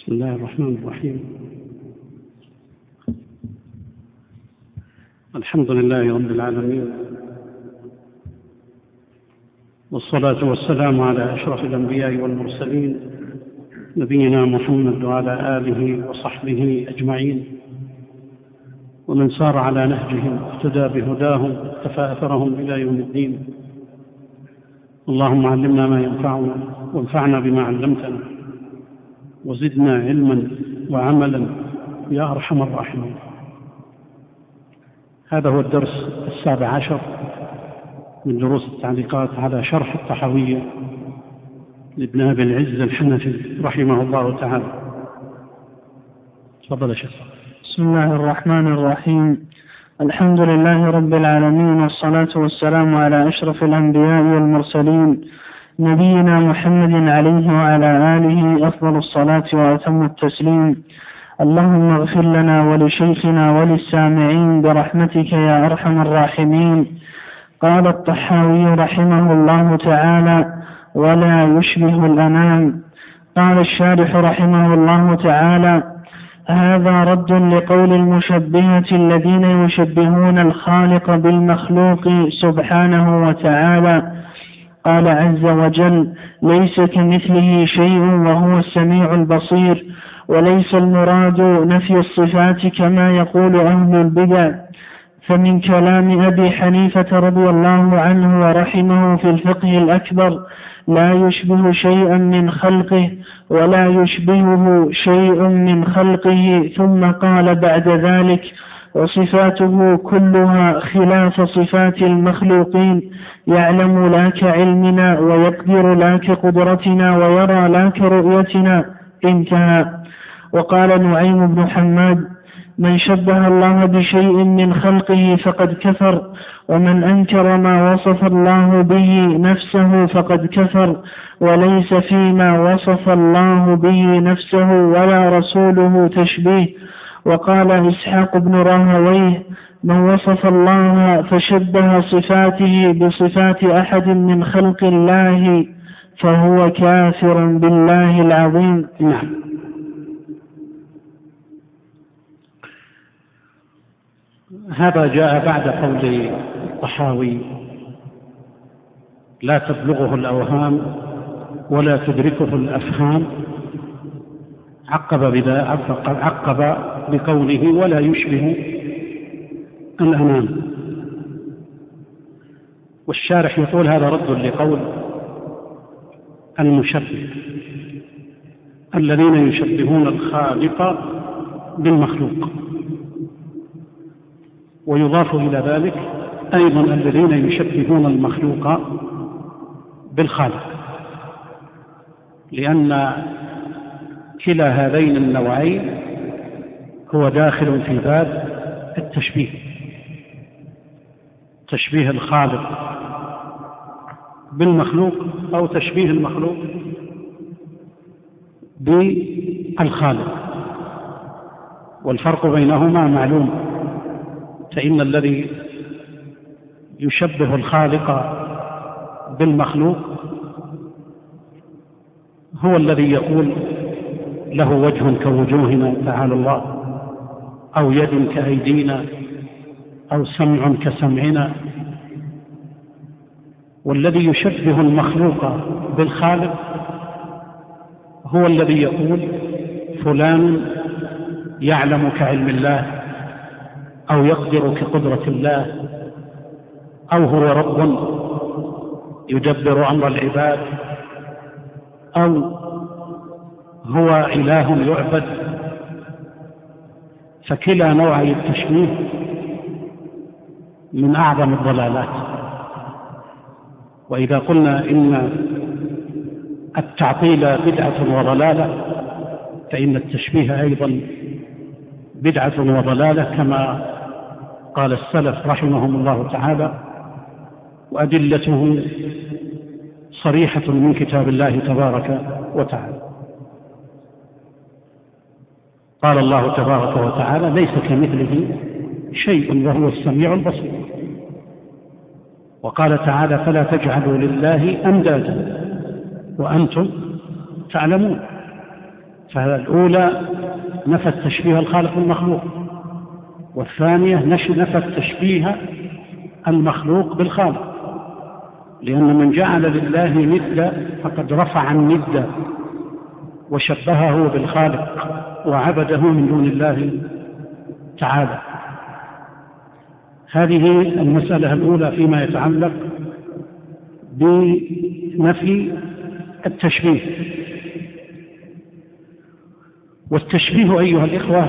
بسم الله الرحمن الرحيم. الحمد لله رب العالمين، والصلاة والسلام على أشرف الأنبياء والمرسلين نبينا محمد وعلى آله وصحبه أجمعين، ومن سار على نهجهم واهتدى بهداهم واقتفى أثرهم إلى يوم الدين. اللهم علمنا ما ينفعنا وانفعنا بما علمتنا وزدنا علما وعملا يا أرحم الراحمين. هذا هو الدرس 17 من دروس التعليقات على شرح الطحاوية لابن أبي العز الحنفي رحمه الله تعالى. تفضل يا شيخ. بسم الله الرحمن الرحيم. الحمد لله رب العالمين، والصلاة والسلام على أشرف الأنبياء والمرسلين نبينا محمد عليه وعلى آله أفضل الصلاة وأتم التسليم. اللهم اغفر لنا ولشيخنا وللسامعين برحمتك يا أرحم الراحمين. قال الطحاوي رحمه الله تعالى: ولا يشبه الأنام. قال الشارح رحمه الله تعالى: هذا رد لقول المشبهة الذين يشبهون الخالق بالمخلوق سبحانه وتعالى. قال عز وجل: ليس كمثله شيء وهو السميع البصير. وليس المراد نفي الصفات كما يقول أهل البدع، فمن كلام أبي حنيفة رضي الله عنه ورحمه في الفقه الأكبر: لا يشبه شيئا من خلقه ولا يشبهه شيء من خلقه. ثم قال بعد ذلك: وصفاته كلها خلاف صفات المخلوقين، يعلم لا كعلمنا ويقدر لا كقدرتنا ويرى لا كرؤيتنا. انتهى. وقال نعيم بن حماد: من شبه الله بشيء من خلقه فقد كفر، ومن أنكر ما وصف الله به نفسه فقد كفر، وليس فيما وصف الله به نفسه ولا رسوله تشبيه. وقال إسحاق بن راهويه: من وصف الله فشبه صفاته بصفات أحد من خلق الله فهو كافر بالله العظيم. نعم. هذا جاء بعد قول الطحاوي: لا تبلغه الأوهام ولا تدركه الأفهام. عقب بقوله: ولا يشبه الأنام. والشارح يقول: هذا رد لقول المشبه الذين يشبهون الخالق بالمخلوق، ويضاف إلى ذلك أيضا الذين يشبهون المخلوق بالخالق، لأن كلا هذين النوعين هو داخل في باب التشبيه، تشبيه الخالق بالمخلوق أو تشبيه المخلوق بالخالق. والفرق بينهما معلوم، فإن الذي يشبه الخالق بالمخلوق هو الذي يقول له وجه كوجوهنا تعالى الله، أو يد كأيدينا، أو سمع كسمعنا. والذي يشبه المخلوق بالخالق هو الذي يقول فلان يعلم كعلم الله، أو يقدر كقدرة الله، أو هو رب يدبر أمر العباد، أو هو إله يعبد. فكلا نوعي التشبيه من أعظم الضلالات. وإذا قلنا إن التعطيل بدعة وضلالة، فإن التشبيه أيضا بدعة وضلالة كما قال السلف رحمهم الله تعالى، وأدلته صريحة من كتاب الله تبارك وتعالى. قال الله تبارك وتعالى: ليس كمثله شيء وهو السميع البصير. وقال تعالى: فلا تجعلوا لله أندادا وأنتم تعلمون. فالأولى نفت تشبيه الخالق بالمخلوق، والثانية نفت تشبيه المخلوق بالخالق، لأن من جعل لله ندا فقد رفع الند وشبهه بالخالق وعبده من دون الله تعالى. هذه المسألة الأولى فيما يتعلق بنفي التشبيه. والتشبيه أيها الإخوة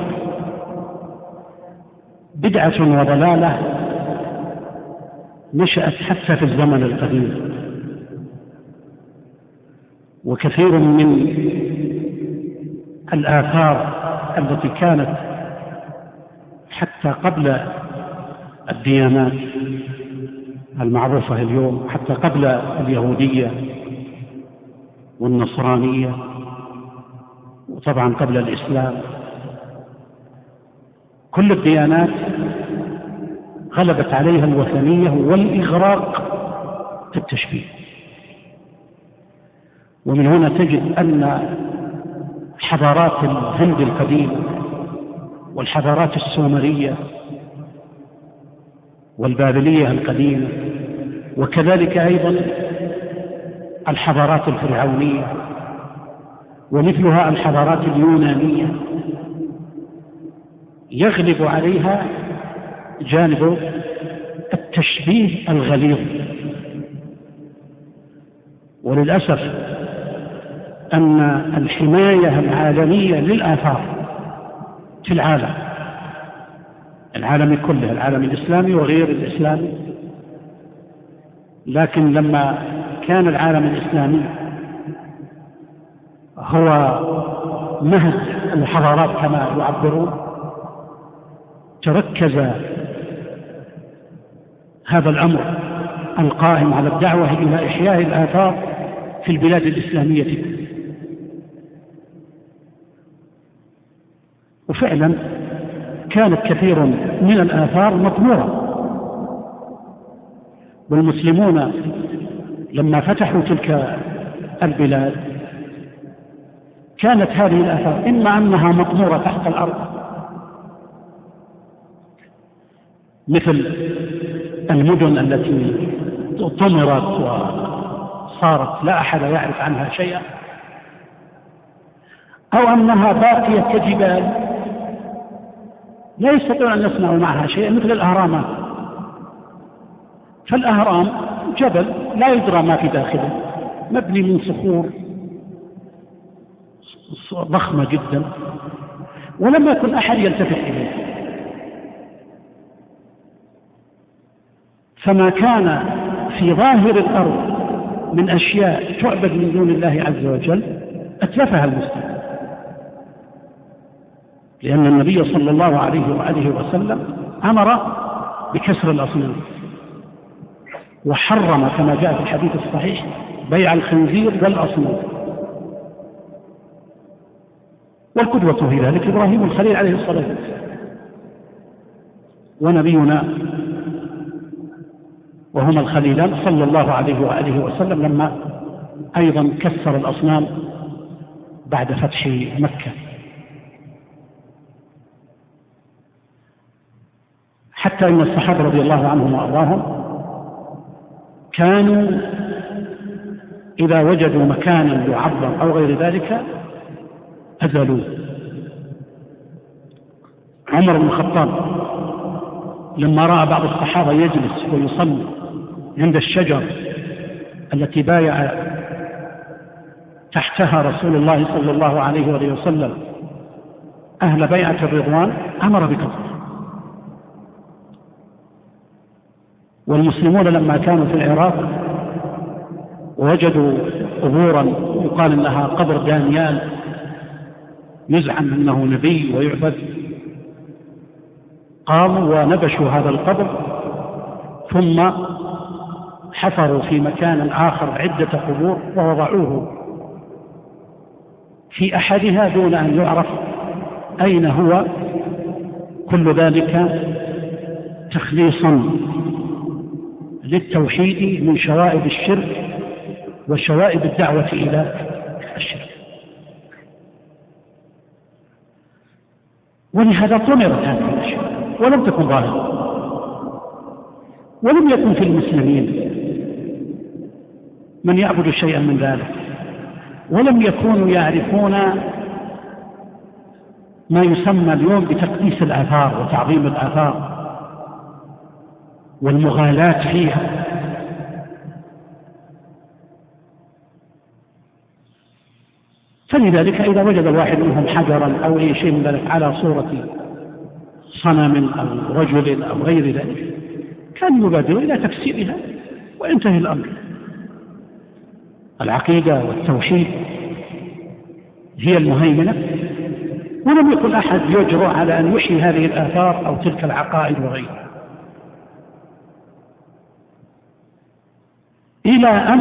بدعة وضلالة نشأت حتى في الزمن القديم، وكثير من الآثار التي كانت حتى قبل الديانات المعروفة اليوم، حتى قبل اليهودية والنصرانية، وطبعا قبل الإسلام، كل الديانات غلبت عليها الوثنية والإغراق في التشبيه. ومن هنا تجد أن حضارات الهند القديمة والحضارات السومرية والبابلية القديمة، وكذلك أيضا الحضارات الفرعونية ومثلها الحضارات اليونانية، يغلب عليها جانب التشبيه الغليظ. وللأسف أن الحماية العالمية للآثار في العالم كله، العالم الإسلامي وغير الإسلامي، لكن لما كان العالم الإسلامي هو مهد الحضارات كما يعبرون، تركز هذا الأمر القائم على الدعوة إلى إحياء الآثار في البلاد الإسلامية. وفعلا كانت كثير من الآثار مطمورة، والمسلمون لما فتحوا تلك البلاد كانت هذه الآثار إما أنها مطمورة تحت الأرض مثل المدن التي طمرت وصارت لا أحد يعرف عنها شيئا، أو أنها باقية كجبال لا يستطيع أن يصنعوا معها شيئا، مثل الأهرامات. فالأهرام جبل لا يدرى ما في داخله، مبني من صخور ضخمة جدا، ولم يكن أحد يلتفت إليه. فما كان في ظاهر الأرض من أشياء تعبد من دون الله عز وجل أتلفها المسلمين، لأن النبي صلى الله عليه وآله وسلم أمر بكسر الأصنام، وحرم كما جاء في الحديث الصحيح بيع الخنزير والأصنام. والقدوة في ذلك إبراهيم الخليل عليه الصلاة والسلام، ونبينا وهما الخليلان صلى الله عليه وآله وسلم لما أيضا كسر الأصنام بعد فتح مكة. حتى إن الصحابة رضي الله عنهم وأرضاهم كانوا إذا وجدوا مكانا يعظم أو غير ذلك أزلوه. عمر بن الخطاب لما رأى بعض الصحابة يجلس ويصلي عند الشجر التي بايع تحتها رسول الله صلى الله عليه وآله وسلم أهل بيعة الرضوان، أمر بكسره. والمسلمون لما كانوا في العراق وجدوا قبورا يقال انها قبر دانيال يزعم انه نبي ويعبد، قاموا ونبشوا هذا القبر، ثم حفروا في مكان آخر عدة قبور ووضعوه في أحدها دون أن يعرف أين هو. كل ذلك تخليصا للتوحيد من شوائب الشرك وشوائب الدعوة إلى الشرك. ولهذا طمرت هذه الأشياء ولم تكن ظاهرة. ولم يكن في المسلمين من يعبد شيئا من ذلك، ولم يكونوا يعرفون ما يسمى اليوم بتقديس الآثار وتعظيم الآثار والمغالاة فيها. فلذلك إذا وجد الواحد منهم حجرا أو أي شيء من ذلك على صورة صنم أو رجل أو غير ذلك كان يبادر إلى تفسيرها وينتهي الأمر. العقيدة والتوحيد هي المهيمنة، ولم يكن أحد يجرؤ على أن يحيي هذه الآثار أو تلك العقائد وغيرها، إلى أن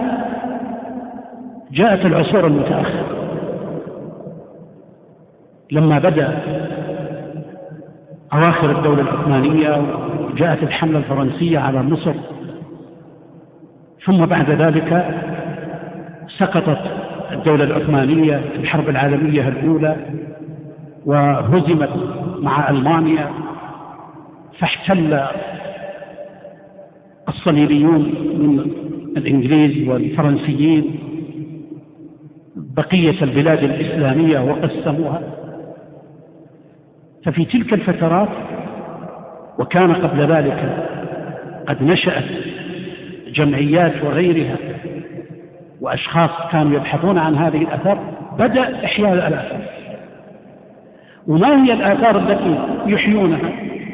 جاءت العصور المتأخرة لما بدأ أواخر الدولة العثمانية وجاءت الحملة الفرنسية على مصر، ثم بعد ذلك سقطت الدولة العثمانية في الحرب العالمية الأولى وهزمت مع ألمانيا، فاحتل الصليبيون من الإنجليز والفرنسيين بقية البلاد الإسلامية وقسموها. ففي تلك الفترات، وكان قبل ذلك قد نشأت جمعيات وغيرها وأشخاص كانوا يبحثون عن هذه الآثار، بدأ إحياء الآثار. وما هي الآثار التي يحيونها؟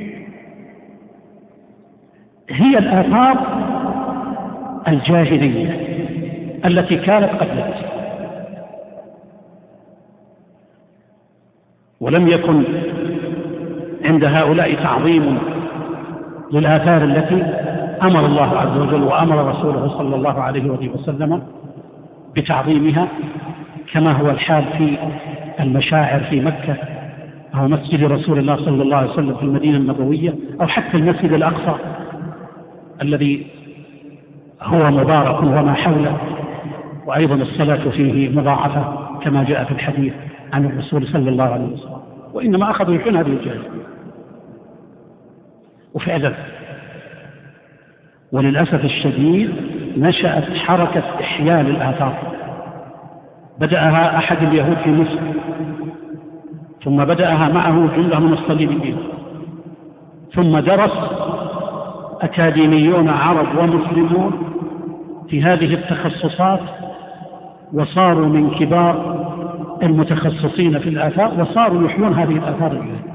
هي الآثار الجاهلية التي كانت قبل الإسلام، ولم يكن عند هؤلاء تعظيم للآثار التي أمر الله عز وجل وأمر رسوله صلى الله عليه وسلم بتعظيمها، كما هو الحال في المشاعر في مكة أو مسجد رسول الله صلى الله عليه وسلم في المدينة النبوية، أو حتى المسجد الأقصى الذي هو مبارك وما حوله، وأيضا الصلاة فيه مضاعفة كما جاء في الحديث عن الرسول صلى الله عليه وسلم. وإنما أخذوا يحيون هذه الجاهلية وفعلا، وللأسف الشديد نشأت حركة إحياء للآثار، بدأها أحد اليهود في مصر، ثم بدأها معه جملة من الصليبيين، ثم درس أكاديميون عرب ومسلمون في هذه التخصصات، وصاروا من كبار المتخصصين في الآثار، وصاروا يحيون هذه الآثار الجاهلية.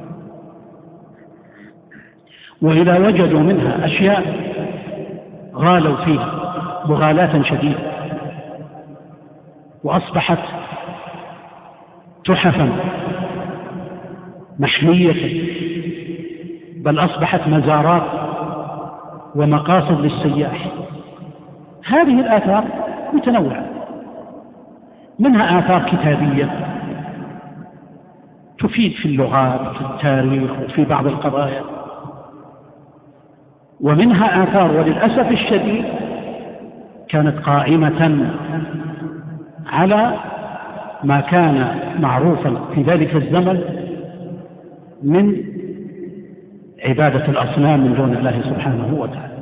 وإذا وجدوا منها أشياء غالوا فيها مغالاة شديدة، وأصبحت تحفا محمية، بل أصبحت مزارات ومقاصد للسياح. هذه الآثار متنوعة، منها آثار كتابية تفيد في اللغات وفي التاريخ وفي بعض القضايا، ومنها آثار وللأسف الشديد كانت قائمة على ما كان معروفا في ذلك الزمن من عبادة الأصنام من دون الله سبحانه وتعالى.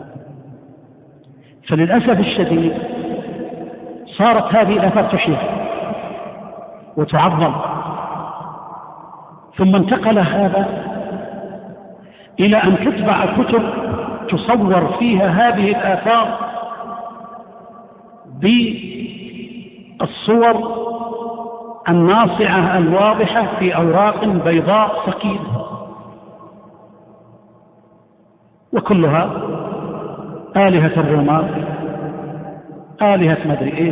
فللأسف الشديد صارت هذه الآثار تحيى وتعظم، ثم انتقل هذا إلى أن تطبع كتب تصور فيها هذه الآثار بالصور الناصعة الواضحة في أوراق بيضاء ثقيلة، وكلها آلهة الرومان، آلهة مدري إيش،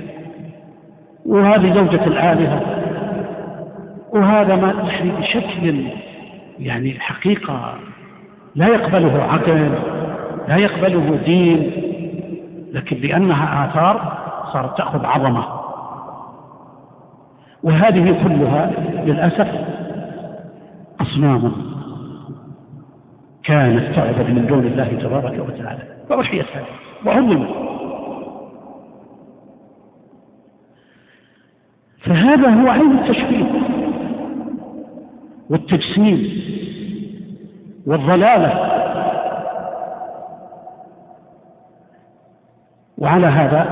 وهذه زوجة الآلهة، وهذا ما تحري بشكل يعني حقيقة لا يقبله عقل، لا يقبله دين، لكن لأنها آثار صارت تأخذ عظمة. وهذه كلها للأسف أصنام كانت تعبد من دون الله تبارك وتعالى، فأحيت هذه وعظمت. فهذا هو عين التشبيه، والتجسيم والضلالة. وعلى هذا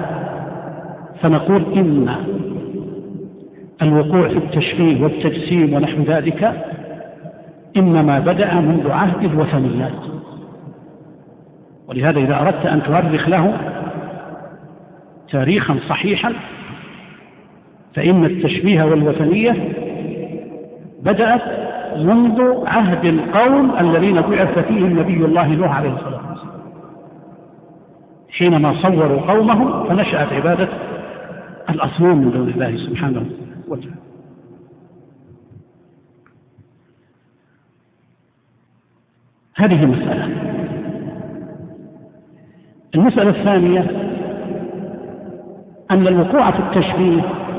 فنقول إن الوقوع في التشبيه والتجسيم ونحو ذلك إنما بدأ منذ عهد الوثنيات. ولهذا إذا أردت أن تؤرخ له تاريخا صحيحا فإن التشبيه والوثنية بدأت منذ عهد القوم الذين بعث فيهم نبي الله نوح عليه الصلاة والسلام، حينما صوروا قومهم فنشأت عبادة الأصنام من دون الله سبحانه وتعالى. هذه مسألة. المسألة الثانية أن الوقوع في التشبيه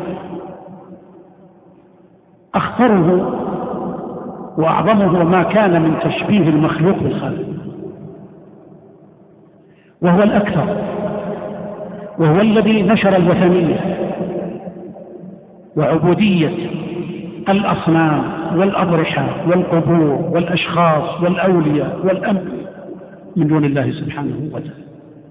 أخطره وأعظمه ما كان من تشبيه المخلوق بالخالق، وهو الأكثر، وهو الذي نشر الوثنية وعبودية الأصنام والأضرحة والقبور والأشخاص والأولياء والأنبياء من دون الله سبحانه وتعالى.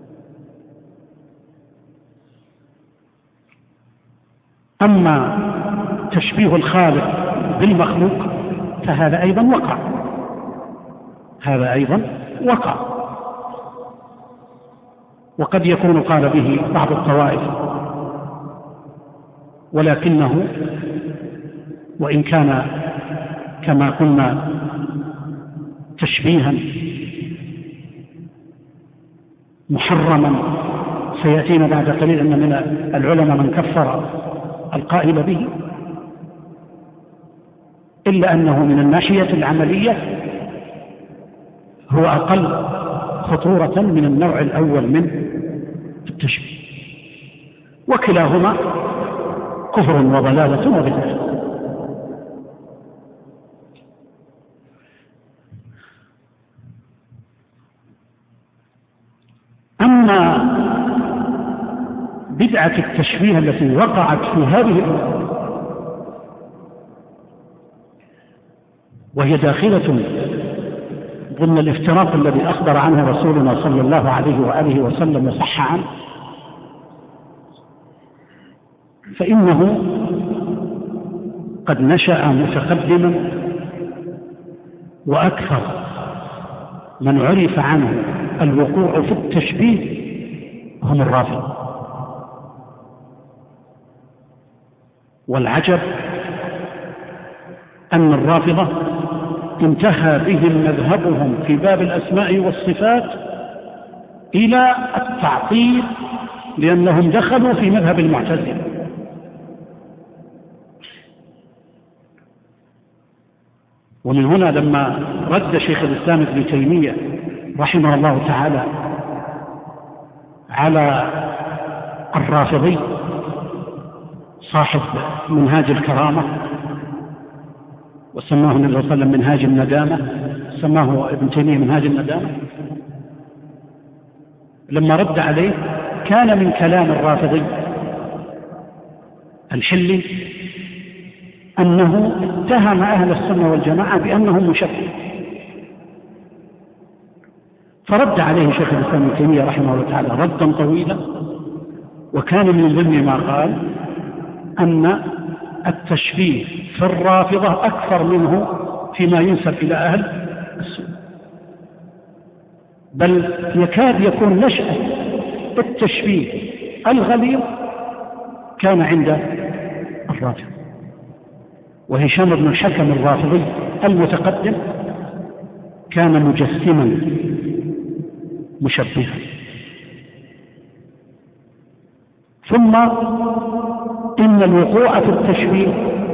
أما تشبيه الخالق بالمخلوق فهذا أيضا وقع، هذا أيضا وقع، وقد يكون قال به بعض الطوائف، ولكنه وإن كان كما قلنا تشبيها محرما سيأتينا بعد قليل أن من العلماء من كفر القائل به، إلا أنه من الناحية العملية هو أقل خطورة من النوع الأول من التشبيه، وكلاهما كفر وضلالة وبدعة. أما بدعة التشبيه التي وقعت في هذه الأمة وهي داخلة ضمن الافتراق الذي أخبر عنه رسولنا صلى الله عليه وآله وسلم وصح عنه، فإنه قد نشأ متقدما، وأكثر من عرف عنه الوقوع في التشبيه هم الرافضة. والعجب أن الرافضة انتهى بهم مذهبهم في باب الأسماء والصفات إلى التعطيل، لأنهم دخلوا في مذهب المعتزلة. ومن هنا لما رد شيخ الإسلام ابن تيمية رحمه الله تعالى على الرافضي صاحب منهاج الكرامة، وسماه النبي صلى الله عليه وسلم منهاج الندامة، سماه ابن تيمية منهاج الندامة، لما رد عليه كان من كلام الرافضي الحلي أنه اتهم أهل السنة والجماعة بأنهم مشبه، فرد عليه شيخ الإسلام ابن تيمية رحمه الله تعالى ردا طويلا، وكان من ضمن ما قال أن التشبيه في الرافضة أكثر منه فيما ينسب إلى أهل السنة، بل يكاد يكون نشأة التشبيه الغليظ كان عند الرافضة. وهشام بن الحكم الرافضي المتقدم كان مجسما مشبها. ثم إن الوقوع في التشبيه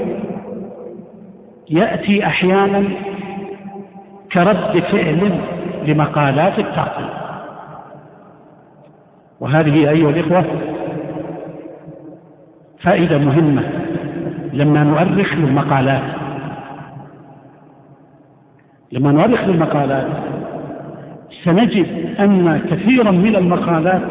يأتي أحيانا كرد فعل لمقالات التعطيل، وهذه أيها الإخوة فائدة مهمة لما نؤرخ للمقالات. لما نؤرخ للمقالات سنجد أن كثيرا من المقالات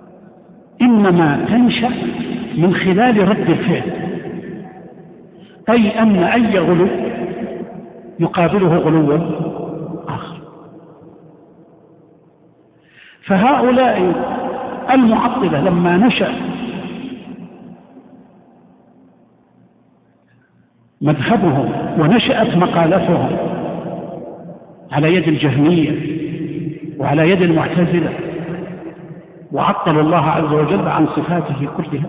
إنما تنشأ من خلال رد الفعل، أي أن أي غلو يقابله غلو آخر. فهؤلاء المعطلة لما نشأ مذهبهم ونشأت مقالتهم على يد الجهمية وعلى يد المعتزلة وعطلوا الله عز وجل عن صفاته كلها،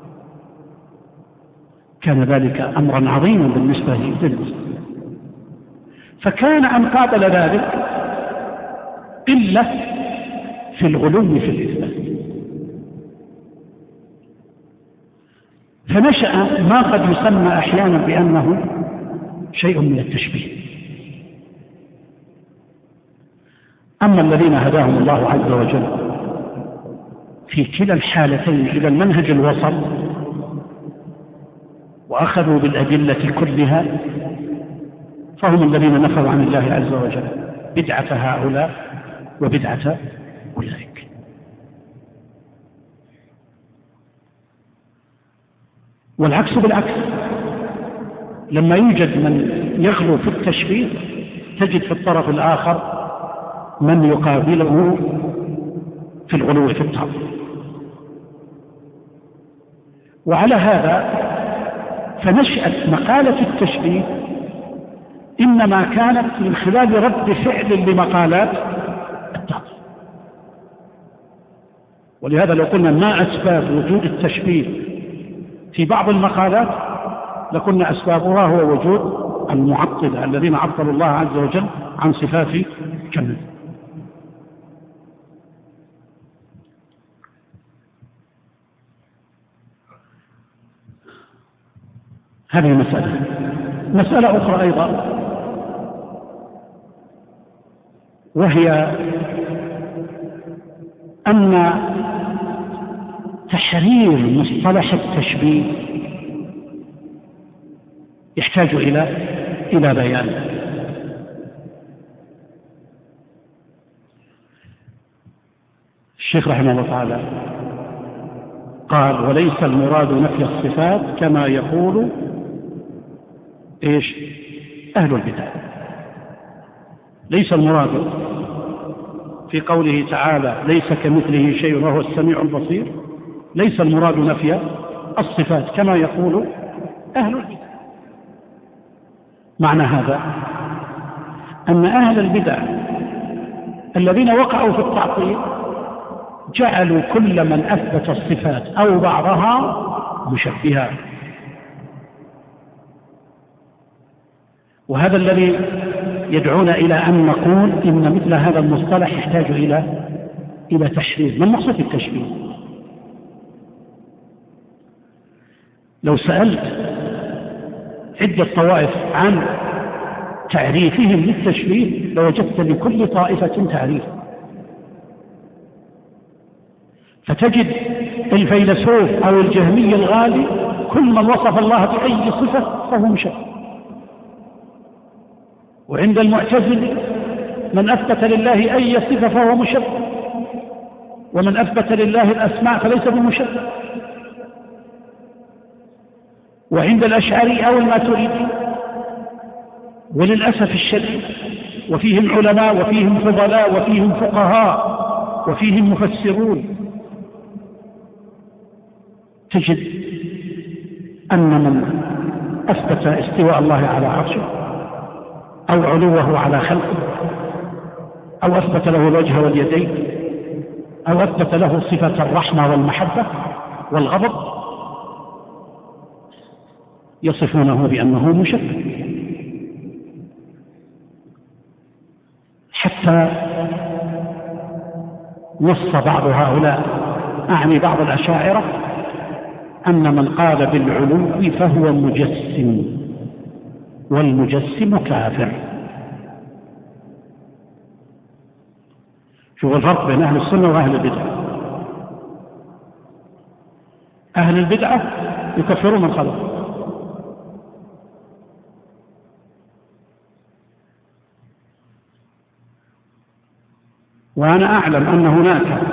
كان ذلك أمرا عظيما بالنسبة للمسلمين. فكان أن قابل ذلك قلة في الغلو في الإثبات، فنشأ ما قد يسمى أحيانا بأنه شيء من التشبيه. أما الذين هداهم الله عز وجل في كلا الحالتين إلى المنهج الوسط وأخذوا بالأدلة كلها، فهم الذين نفوا عن الله عز وجل بدعة هؤلاء وبدعة أولئك. والعكس بالعكس، لما يوجد من يغلو في التشبيه تجد في الطرف الآخر من يقابله في الغلو في التعطيل. وعلى هذا فنشأت مقالة التشبيه إنما كانت من خلال رد فعل لمقالات التعطيل. ولهذا لو قلنا ما أسباب وجود التشبيه في بعض المقالات لكنا أسبابها هو وجود المعطلة الذين عطلوا الله عز وجل عن صفات كمال. هذه مسألة أخرى أيضا، وهي أن تحرير مصطلح التشبيه يحتاج إلى بيان. الشيخ رحمه الله تعالى قال: وليس المراد نفي الصفات كما يقول أهل البدع. ليس المراد في قوله تعالى ليس كمثله شيء وهو السميع البصير، ليس المراد نفي الصفات كما يقول أهل البدع. معنى هذا أن أهل البدع الذين وقعوا في التعطيل جعلوا كل من أثبت الصفات أو بعضها مشبها، وهذا الذي يدعونا إلى أن نقول إن مثل هذا المصطلح يحتاج إلى تحرير. ما المقصود بالتشبيه؟ لو سألت عدة طوائف عن تعريفهم للتشبيه لوجدت لكل طائفة تعريف، فتجد الفيلسوف أو الجهمي الغالي كل من وصف الله بأي صفة فهو مشبه، وعند المعتزلة من أثبت لله أي صفة فهو مشبه، ومن أثبت لله الأسماء فليس بمشبه، وعند الأشعري أو الماتريدي وللأسف الشديد وفيهم علماء وفيهم فضلاء وفيهم فقهاء وفيهم مفسرون تجد أن من أثبت استواء الله على عرشه أو علوه على خلقه أو أثبت له الوجه واليدين أو أثبت له صفة الرحمة والمحبة والغضب يصفونه بأنه مشبه، حتى نص بعض هؤلاء أعني بعض الأشاعرة أن من قال بالعلو فهو مجسم والمجسم كافر. شوف الفرق بين أهل السنة وأهل البدعة. أهل البدعة يكفرون من خلق، وأنا أعلم أن هناك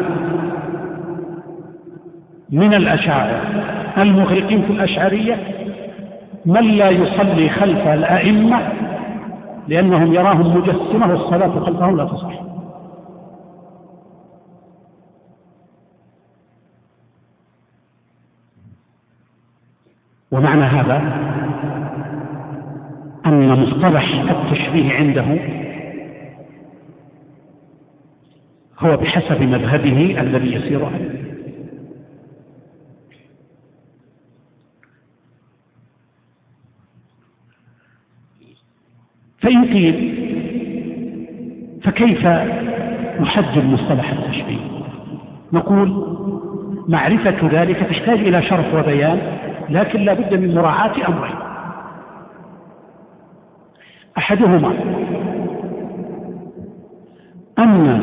من الأشاعرة المغرقين في الأشعرية من لا يصلي خلف الأئمة لأنهم يراهم مجسمة والصلاة خلفهم لا تصح. ومعنى هذا أن مصطلح التشبيه عنده هو بحسب مذهبه الذي يسير عليه. فإن قيل فكيف نحدد مصطلح التشبيه؟ نقول معرفة ذلك تحتاج إلى شرح وبيان، لكن لا بد من مراعاة أمرين. أحدهما أن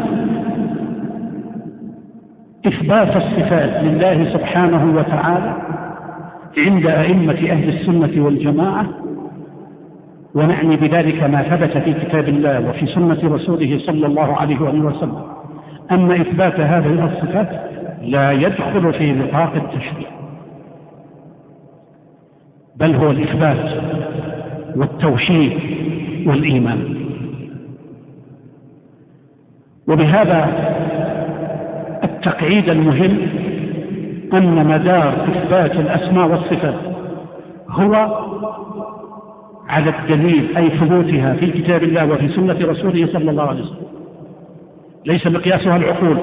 إثبات الصفات لله سبحانه وتعالى عند أئمة أهل السنة والجماعة، ونعني بذلك ما ثبت في كتاب الله وفي سنة رسوله صلى الله عليه وسلم، أن إثبات هذه الصفات لا يدخل في نطاق التشبيه، بل هو الإثبات والتوحيد والإيمان. وبهذا التقعيد المهم أن مدار إثبات الأسماء والصفات هو على الدليل، أي ثبوتها في كتاب الله وفي سنة رسوله صلى الله عليه وسلم، ليس مقياسها العقول،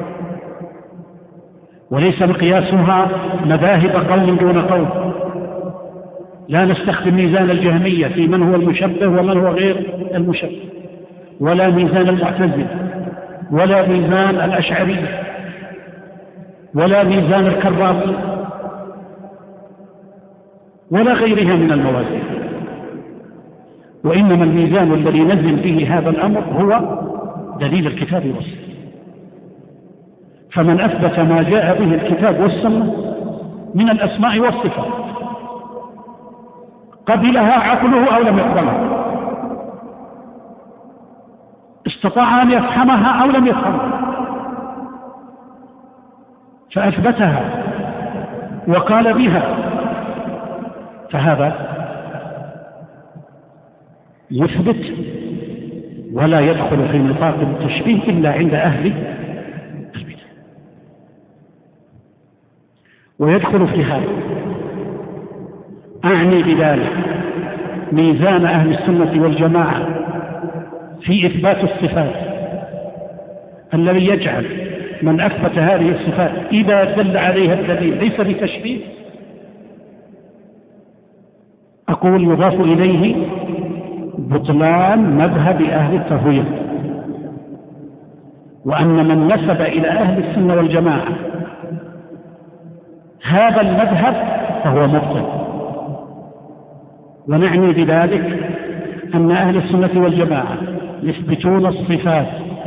وليس مقياسها مذاهب قوم دون قوم. لا نستخدم ميزان الجهمية في من هو المشبه ومن هو غير المشبه، ولا ميزان المعتزلة، ولا ميزان الأشعرية، ولا ميزان الكرامي، ولا غيرها من الموازين. وإنما الميزان الذي نزل به هذا الأمر هو دليل الكتاب والسنة. فمن أثبت ما جاء به الكتاب والسنة من الأسماء والصفات قبلها عقله أو لم يقبلها، استطاع أن يفهمها أو لم يفهمها، فأثبتها وقال بها، فهذا يثبت ولا يدخل في نطاق التشبيه إلا عند أهل البدع. ويدخل في هذا، أعني بذلك ميزان أهل السنة والجماعة في إثبات الصفات الذي يجعل من أثبت هذه الصفات إذا دل عليها الدليل ليس بتشبيه، أقول يضاف إليه بطلان مذهب أهل التفويض، وأن من نسب إلى أهل السنة والجماعة هذا المذهب فهو مبطل. ونعني بذلك أن أهل السنة والجماعة يثبتون الصفات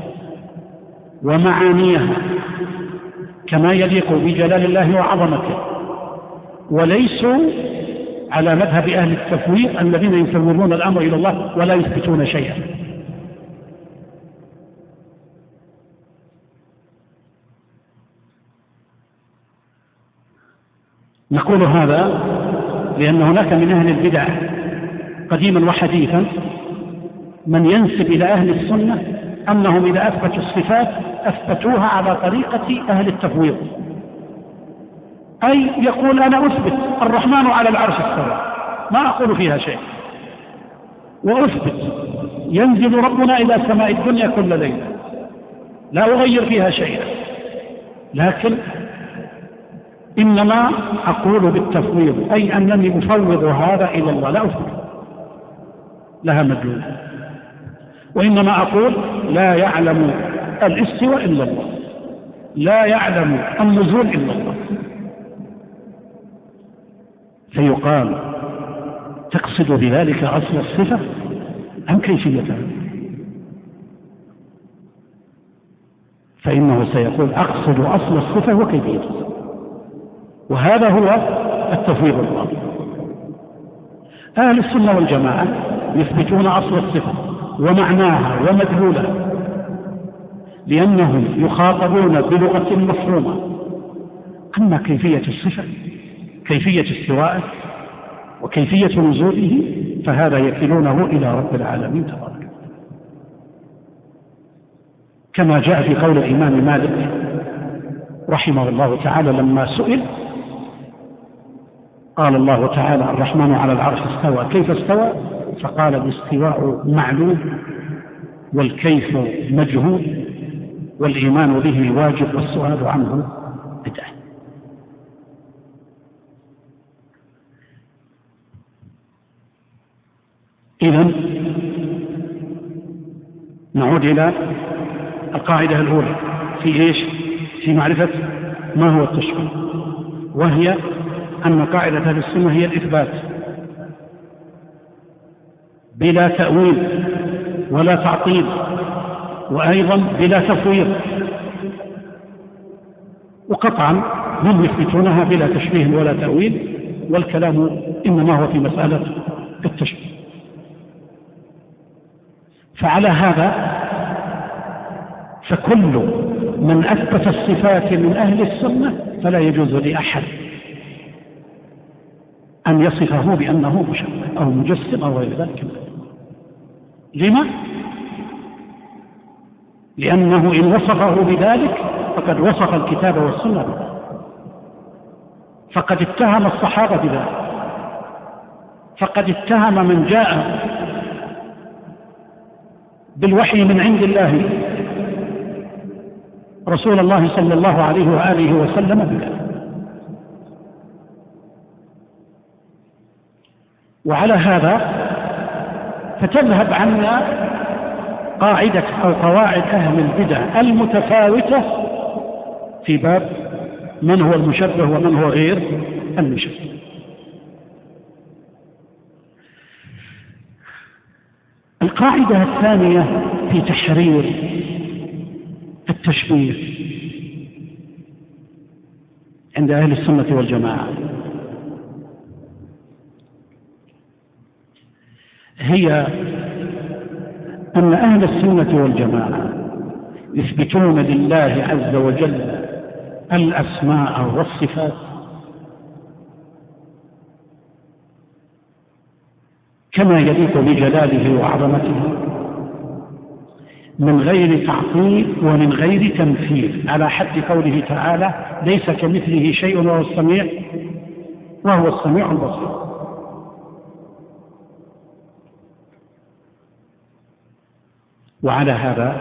ومعانيها كما يليق بجلال الله وعظمته، وليسوا على مذهب أهل التفويض الذين يفوضون الأمر إلى الله ولا يثبتون شيئا. نقول هذا لأن هناك من أهل البدع قديما وحديثا من ينسب إلى أهل السنة أنهم إذا أثبتوا الصفات أثبتوها على طريقة أهل التفويض، أي يقول أنا أثبت الرحمن على العرش استوى ما أقول فيها شيء، وأثبت ينزل ربنا إلى سماء الدنيا كل ليلة لا أغير فيها شيئا، لكن إنما أقول بالتفويض، أي أنني أفوض هذا إلى الله لا أثبت لها مدلول، وإنما أقول لا يعلم الاستواء إلا الله، لا يعلم النزول إلا الله. فيقال تقصد بذلك أصل الصفة أم كيفيتها؟ فإنه سيقول أقصد أصل الصفة وكيفيتها، وهذا هو التفويض الواضح. أهل السنة والجماعة يثبتون أصل الصفة ومعناها ومدلولها، لأنهم يخاطبون بلغة مفهومة. أما كيفية الصفة، كيفية استوائه، وكيفية نزوله فهذا يكلونه إلى رب العالمين تبارك، كما جاء في قول الإمام مالك رحمه الله تعالى لما سئل قال الله تعالى الرحمن على العرش استوى كيف استوى؟ فقال الاستواء معلوم والكيف مجهول والإيمان به واجب والسؤال عنه بدعة. إذن نعود إلى القاعدة الأولى في إيش؟ في معرفة ما هو التشبيه، وهي أن قاعدة أهل السنة هي الإثبات بلا تأويل ولا تعطيل، وأيضا بلا تفويض، وقطعا هم يثبتونها بلا تشبيه ولا تأويل، والكلام إنما هو في مسألة التشبيه. فعلى هذا فكل من أثبت الصفات من أهل السنة فلا يجوز لأحد أن يصفه بأنه مشبه أو مجسم أو غير ذلك. لما؟ لأنه إن وصفه بذلك فقد وصف الكتاب والسنة بذلك، فقد اتهم الصحابة بذلك، فقد اتهم من جاء بالوحي من عند الله رسول الله صلى الله عليه وآله وسلم بذلك. وعلى هذا فتذهب عنا قاعدة أو قواعد أهل البدع المتفاوتة في باب من هو المشبه ومن هو غير المشبه. القاعدة الثانية في تحرير التشبيه عند أهل السنة والجماعة هي أن أهل السنة والجماعة يثبتون لله عز وجل الأسماء والصفات كما يليق بجلاله وعظمته من غير تعطيل ومن غير تمثيل، على حد قوله تعالى ليس كمثله شيء وهو السميع البصير. وعلى هذا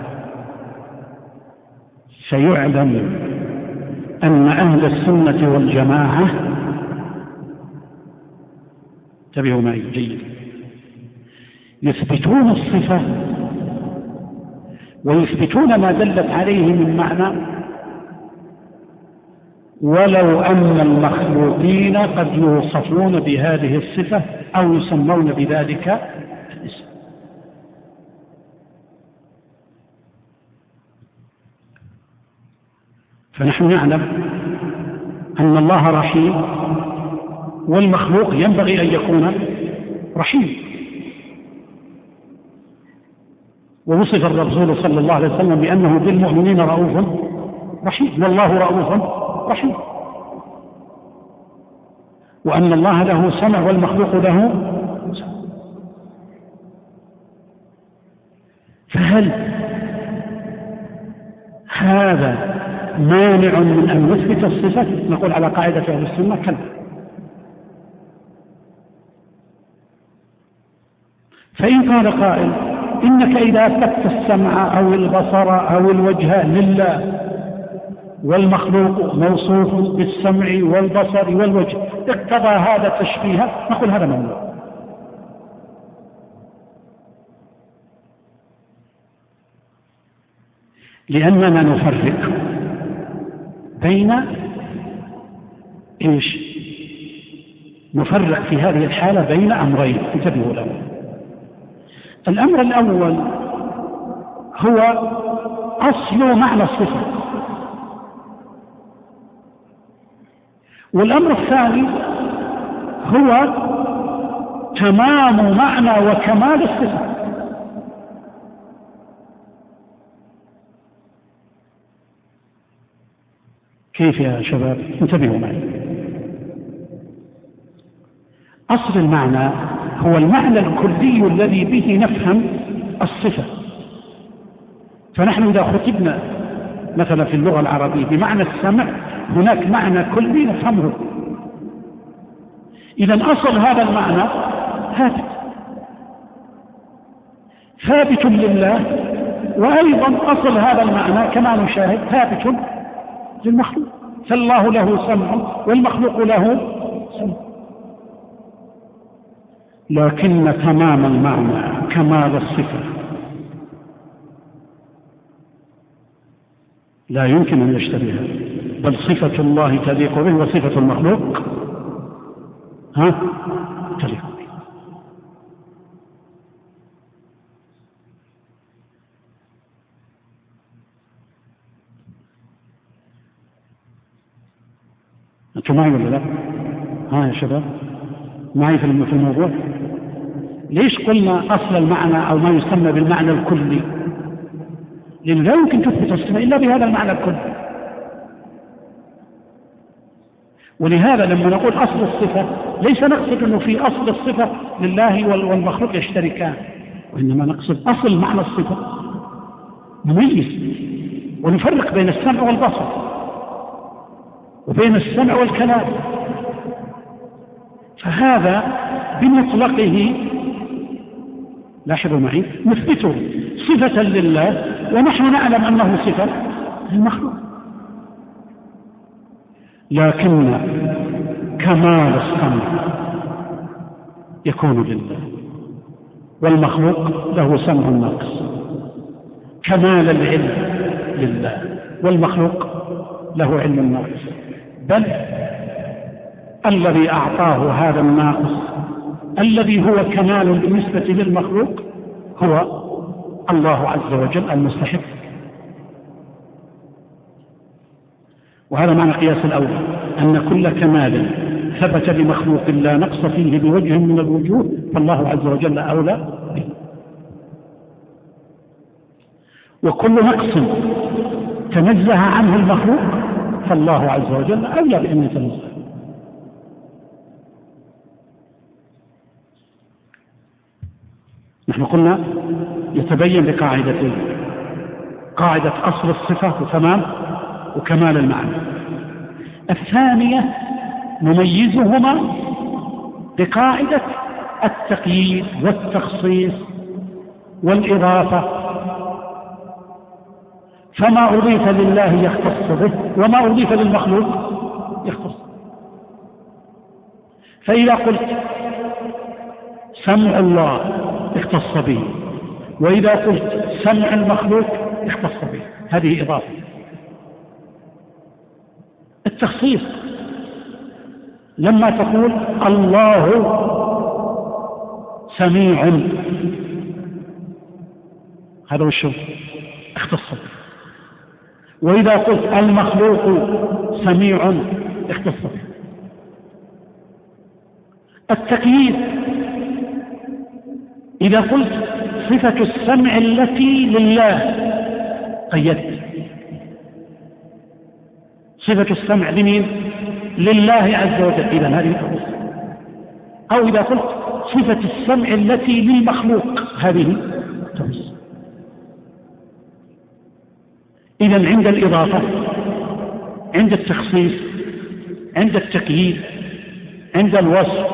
سيعلم أن أهل السنة والجماعة انتبهوا معي جيد يثبتون الصفة ويثبتون ما دلت عليه من معنى، ولو أن المخلوقين قد يوصفون بهذه الصفة أو يسمون بذلك الاسم. فنحن نعلم أن الله رحيم والمخلوق ينبغي أن يكون رحيم، ووصف الرسول صلى الله عليه وسلم بأنه بالمؤمنين رؤوف رحيم، والله رؤوف رحيم، وأن الله له سمع والمخلوق له سمع. فهل هذا مانع من أن نثبت الصفة؟ نقول على قاعدة أهل السنة كلا. فإن قال قائل إنك إذا أثبتت السمع أو البصر أو الوجه لله والمخلوق موصوف بالسمع والبصر والوجه اقتضى هذا تشبيها، نقول هذا ممنوع. لأننا نفرق بين إيش؟ نفرق في هذه الحالة بين أمرين، انتبهوا له. الأمر الأول هو أصل معنى الصفة، والأمر الثاني هو تمام معنى وكمال الصفة. كيف يا شباب؟ انتبهوا معي. أصل المعنى هو المعنى الكلي الذي به نفهم الصفة. فنحن إذا خطبنا مثلا في اللغة العربية بمعنى السمع هناك معنى كلي نفهمه. إذا أصل هذا المعنى ثابت لله، وأيضا أصل هذا المعنى كما نشاهد ثابت للمخلوق، فالله له سمع والمخلوق له سمع. لكن تمام المعنى كمال الصفة لا يمكن أن يشتبه، بل صفة الله تليق به وصفة المخلوق تليق به. أنتم معي ولا لا؟ يا شباب معي في الموضوع. ليش قلنا أصل المعنى أو ما يسمى بالمعنى الكلي؟ لأنه لا يمكن تثبت الصفة إلا بهذا المعنى الكلي. ولهذا لما نقول أصل الصفة ليس نقصد أنه في أصل الصفة لله والمخلوق يشتركان، وإنما نقصد أصل معنى الصفة مميز، ونفرق بين السمع والبصر وبين السمع والكلام. فهذا بمطلقه لاحظوا معي نثبته صفة لله ونحن نعلم أنه صفة للمخلوق. لكن كمال السمع يكون لله، والمخلوق له سمع ناقص. كمال العلم لله، والمخلوق له علم ناقص. بل الذي أعطاه هذا الناقص الذي هو كمال بالنسبة للمخلوق هو الله عز وجل المستحق. وهذا معنى قياس الأول، أن كل كمال ثبت لمخلوق لا نقص فيه بوجه من الوجوه فالله عز وجل أولى به، وكل نقص تنزه عنه المخلوق فالله عز وجل أولى بأن يتنزه. نحن قلنا يتبين بقاعدتين: قاعدة أصل الصفة وتمام وكمال المعنى. الثانية نميزهما بقاعدة التقييد والتخصيص والإضافة، فما أضيف لله يختص به وما أضيف للمخلوق يختص. فإذا قلت سمع الله اختص به، وإذا قلت سمع المخلوق اختص به، هذه إضافة. التخصيص لما تقول الله سميع، هذا هو الشرط اختص به. وإذا قلت المخلوق سميع اختص به. التقييد إذا قلت صفة السمع التي لله قيدت. صفة السمع لمين؟ لله عز وجل، إذا هذه تخص. أو إذا قلت صفة السمع التي للمخلوق هذه تخص. إذا عند الإضافة، عند التخصيص، عند التقييد، عند الوصف،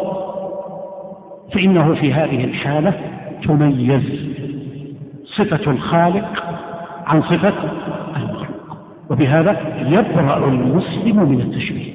فإنه في هذه الحالة تميز صفة الخالق عن صفة المخلوق، وبهذا يبرأ المسلم من التشبيه.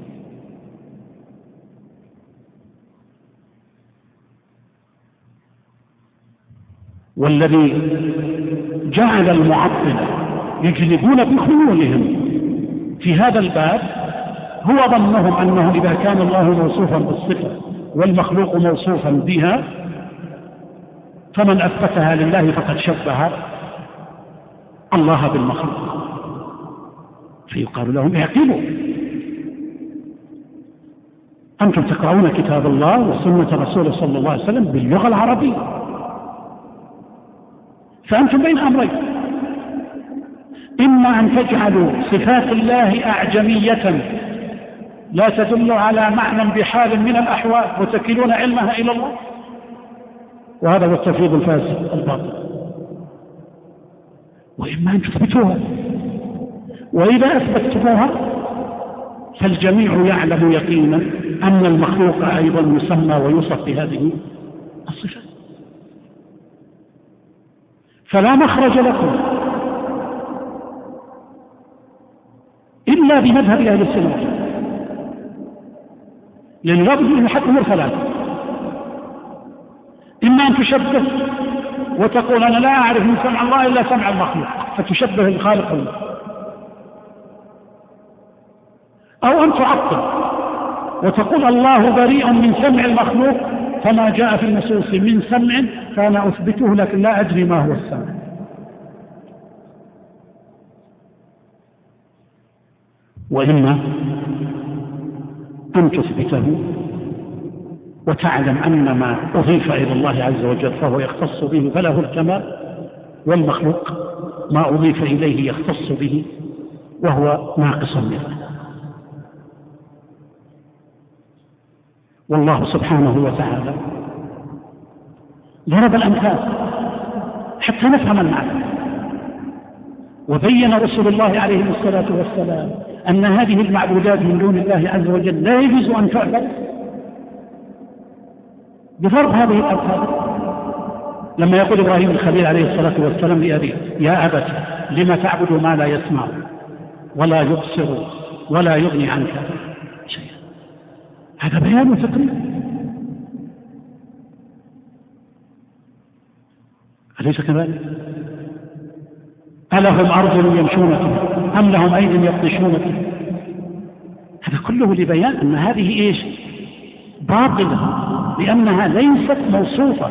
والذي جعل المعطلة يجلبون بخيولهم في هذا الباب هو ظنهم أنه إذا كان الله موصوفا بالصفة والمخلوق موصوفا بها فمن أثبتها لله فقد شبه الله بالمخلوق. فيقال لهم اعقلوا، أنتم تقرؤون كتاب الله وسنة رسوله صلى الله عليه وسلم باللغة العربية، فأنتم بين أمرين: إما أن تجعلوا صفات الله أعجمية لا تدل على معنى بحال من الأحوال وتكلون علمها إلى الله، وهذا هو التفويض الفاسد الباطل. وإما أن تثبتوها، وإذا أثبتتموها فالجميع يعلم يقينا أن المخلوق أيضا يسمى ويوصف بهذه الصفات، فلا مخرج لكم إلا بمذهب أهل السنة، لأن لابد من أحد أمور ثلاثة: إما أن تشبه وتقول أنا لا أعرف من سمع الله إلا سمع المخلوق فتشبه الخالق الله، أو أن تعطل وتقول الله بريء من سمع المخلوق، فما جاء في النصوص من سمع فأنا أثبته لكن لا أدري ما هو السمع. وإما أن تثبته وتعلم أن ما أضيف إلى الله عز وجل فهو يختص به فله الكمال، والمخلوق ما أضيف إليه يختص به وهو ناقص منه. والله سبحانه وتعالى ضرب الأمثال حتى نفهم المعنى، وبين رسول الله عليه الصلاة والسلام أن هذه المعبودات من دون الله عز وجل لا يجوز أن تعبد بضرب هذه الأمثال. لما يقول إبراهيم الخليل عليه الصلاة والسلام لأبيه: يا أبت لم تعبد ما لا يسمع ولا يبصر ولا يغني عنك شيئا، هذا بيان فطري، أليس كذلك؟ ألهم أرجل يمشون بها أم لهم أيد يبطشون بها؟ هذا كله لبيان أن هذه إيش؟ باطلة، لأنها ليست موصوفة.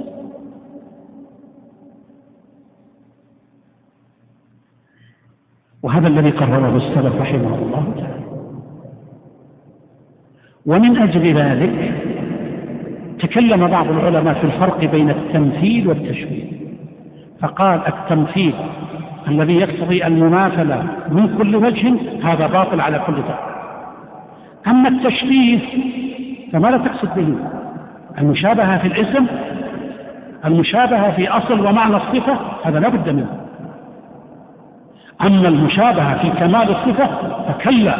وهذا الذي قرره السلف رحمه الله تعالى. ومن أجل ذلك تكلم بعض العلماء في الفرق بين التمثيل والتشبيه، فقال التمثيل الذي يقتضي المماثلة من كل وجه هذا باطل على كل طرف. أما التشبيه فماذا تقصد به؟ المشابهة في الاسم، المشابهة في أصل ومعنى الصفة، هذا لا بد منه. أما المشابهة في كمال الصفة فكلا،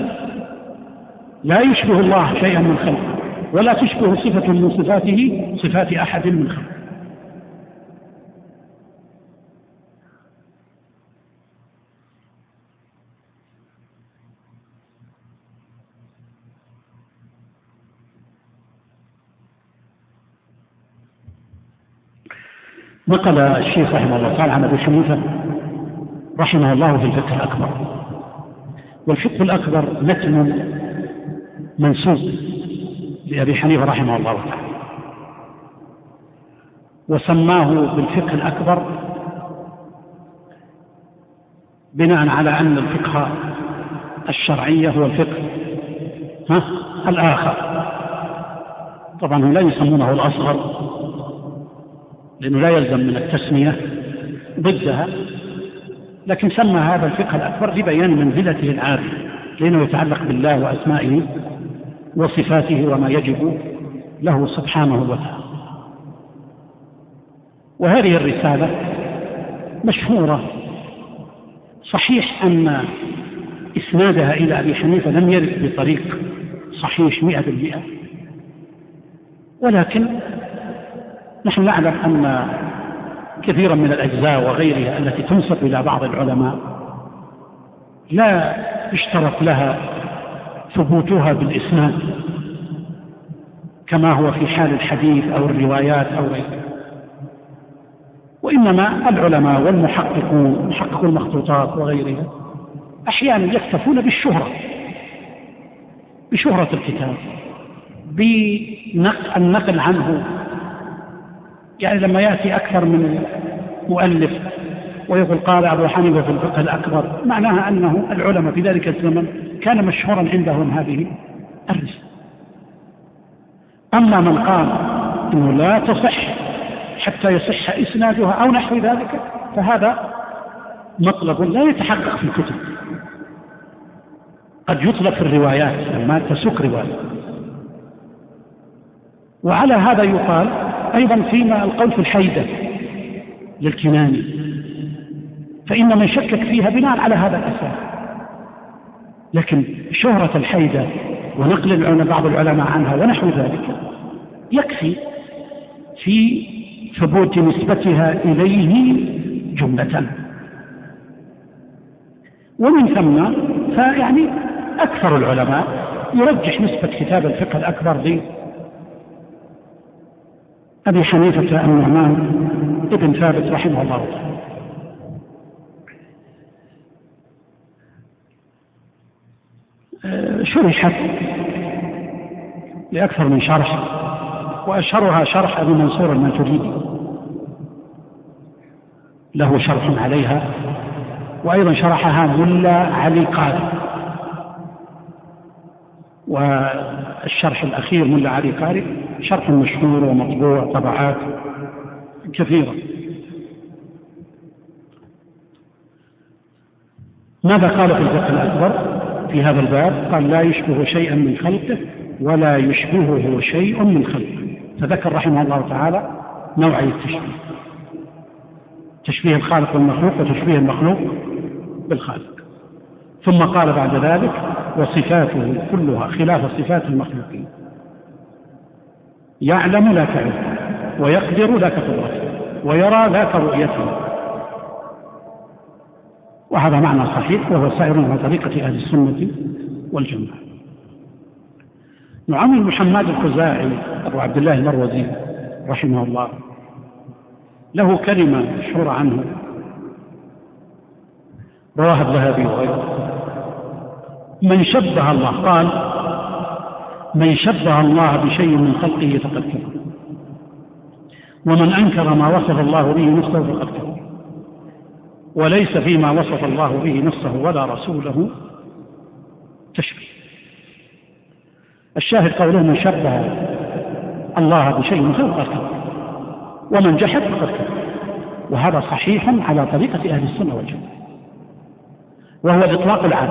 لا يشبه الله شيئا من خلقه، ولا تشبه صفة من صفاته صفات أحد من خلقه. نقل الشيخ رحمه الله تعالى عن أبي حنيفة رحمه الله في الفقه الأكبر، والفقه الأكبر متن منسوب لأبي حنيفة رحمه الله تعالى، وسماه بالفقه الأكبر بناء على أن الفقه الشرعي هو الفقه الآخر. طبعا هم لا يسمونه الأصغر لأنه لا يلزم من التسمية ضدها، لكن سمى هذا الفقه الأكبر لبيان منزلته العالية، لأنه يتعلق بالله وأسمائه وصفاته وما يجب له سبحانه وتعالى. وهذه الرسالة مشهورة، صحيح أن إسنادها إلى أبي حنيفة لم يرد بطريق صحيح 100%، ولكن نحن نعلم أن كثيرا من الأجزاء وغيرها التي تنسب إلى بعض العلماء لا يشترط لها ثبوتها بالإسناد كما هو في حال الحديث أو الروايات أو غيرها، وإنما العلماء والمحققون محققو المخطوطات وغيرها أحيانا يكتفون بشهرة الكتاب، بالنقل عنه. يعني لما يأتي أكثر من مؤلف ويقول قال أبو حنيفة في الفقه الأكبر، معناها أنه العلماء في ذلك الزمن كان مشهورا عندهم هذه الرسالة. أما من قال إنه لا تصح حتى يصح إسنادها أو نحو ذلك فهذا مطلب لا يتحقق في الكتب، قد يطلق في الروايات لما تسوق رواية. وعلى هذا يقال أيضا فيما القول في الحيدة للكناني، فإن من شكك فيها بناء على هذا الأساس. لكن شهرة الحيدة ونقل بعض العلماء عنها ونحو ذلك يكفي في ثبوت نسبتها إليه جملة. ومن ثم فيعني أكثر العلماء يرجح نسبة كتاب الفقه الأكبر لأبي حنيفة النعمان ابن ثابت رحمه الله تعالى. شرحت لأكثر من شرح، وأشهرها شرح أبي منصور الماتريدي، له شرح عليها، وأيضا شرحها ملا علي قاري، والشرح الأخير ملا علي قاري شرح مشهور ومطبوع طبعات كثيرة. ماذا قال في الفقه الأكبر في هذا الباب؟ قال: لا يشبه شيئا من خلقه ولا يشبهه شيء من خلقه. فذكر رحمه الله تعالى نوعي التشبيه: تشبيه الخالق والمخلوق، وتشبيه المخلوق بالخالق. ثم قال بعد ذلك: وصفاته كلها خلاف صفات المخلوقين، يعلم لا كعلمه، ويقدر لا كقدرته، ويرى لا كرؤيته. وهذا معنى صحيح، وهو سائر على طريقة أهل السنة والجماعة. نعم بن محمد الخزاعي أبو عبد الله المروزي رحمه الله له كلمة مشهورة عنه رواها الذهبي وغيره: من شبه الله، قال: من شبه الله بشيء من خلقه فقد كفر، ومن أنكر ما وصف الله به نفسه فقد كفر، وليس فيما وصف الله به نفسه ولا رسوله تشبيه. الشاهد قوله: من شبه الله بشيء من خلقه فقد كفر، ومن جحد فقد كفر. وهذا صحيح على طريقة أهل السنة والجماعة، وهو الإطلاق العام.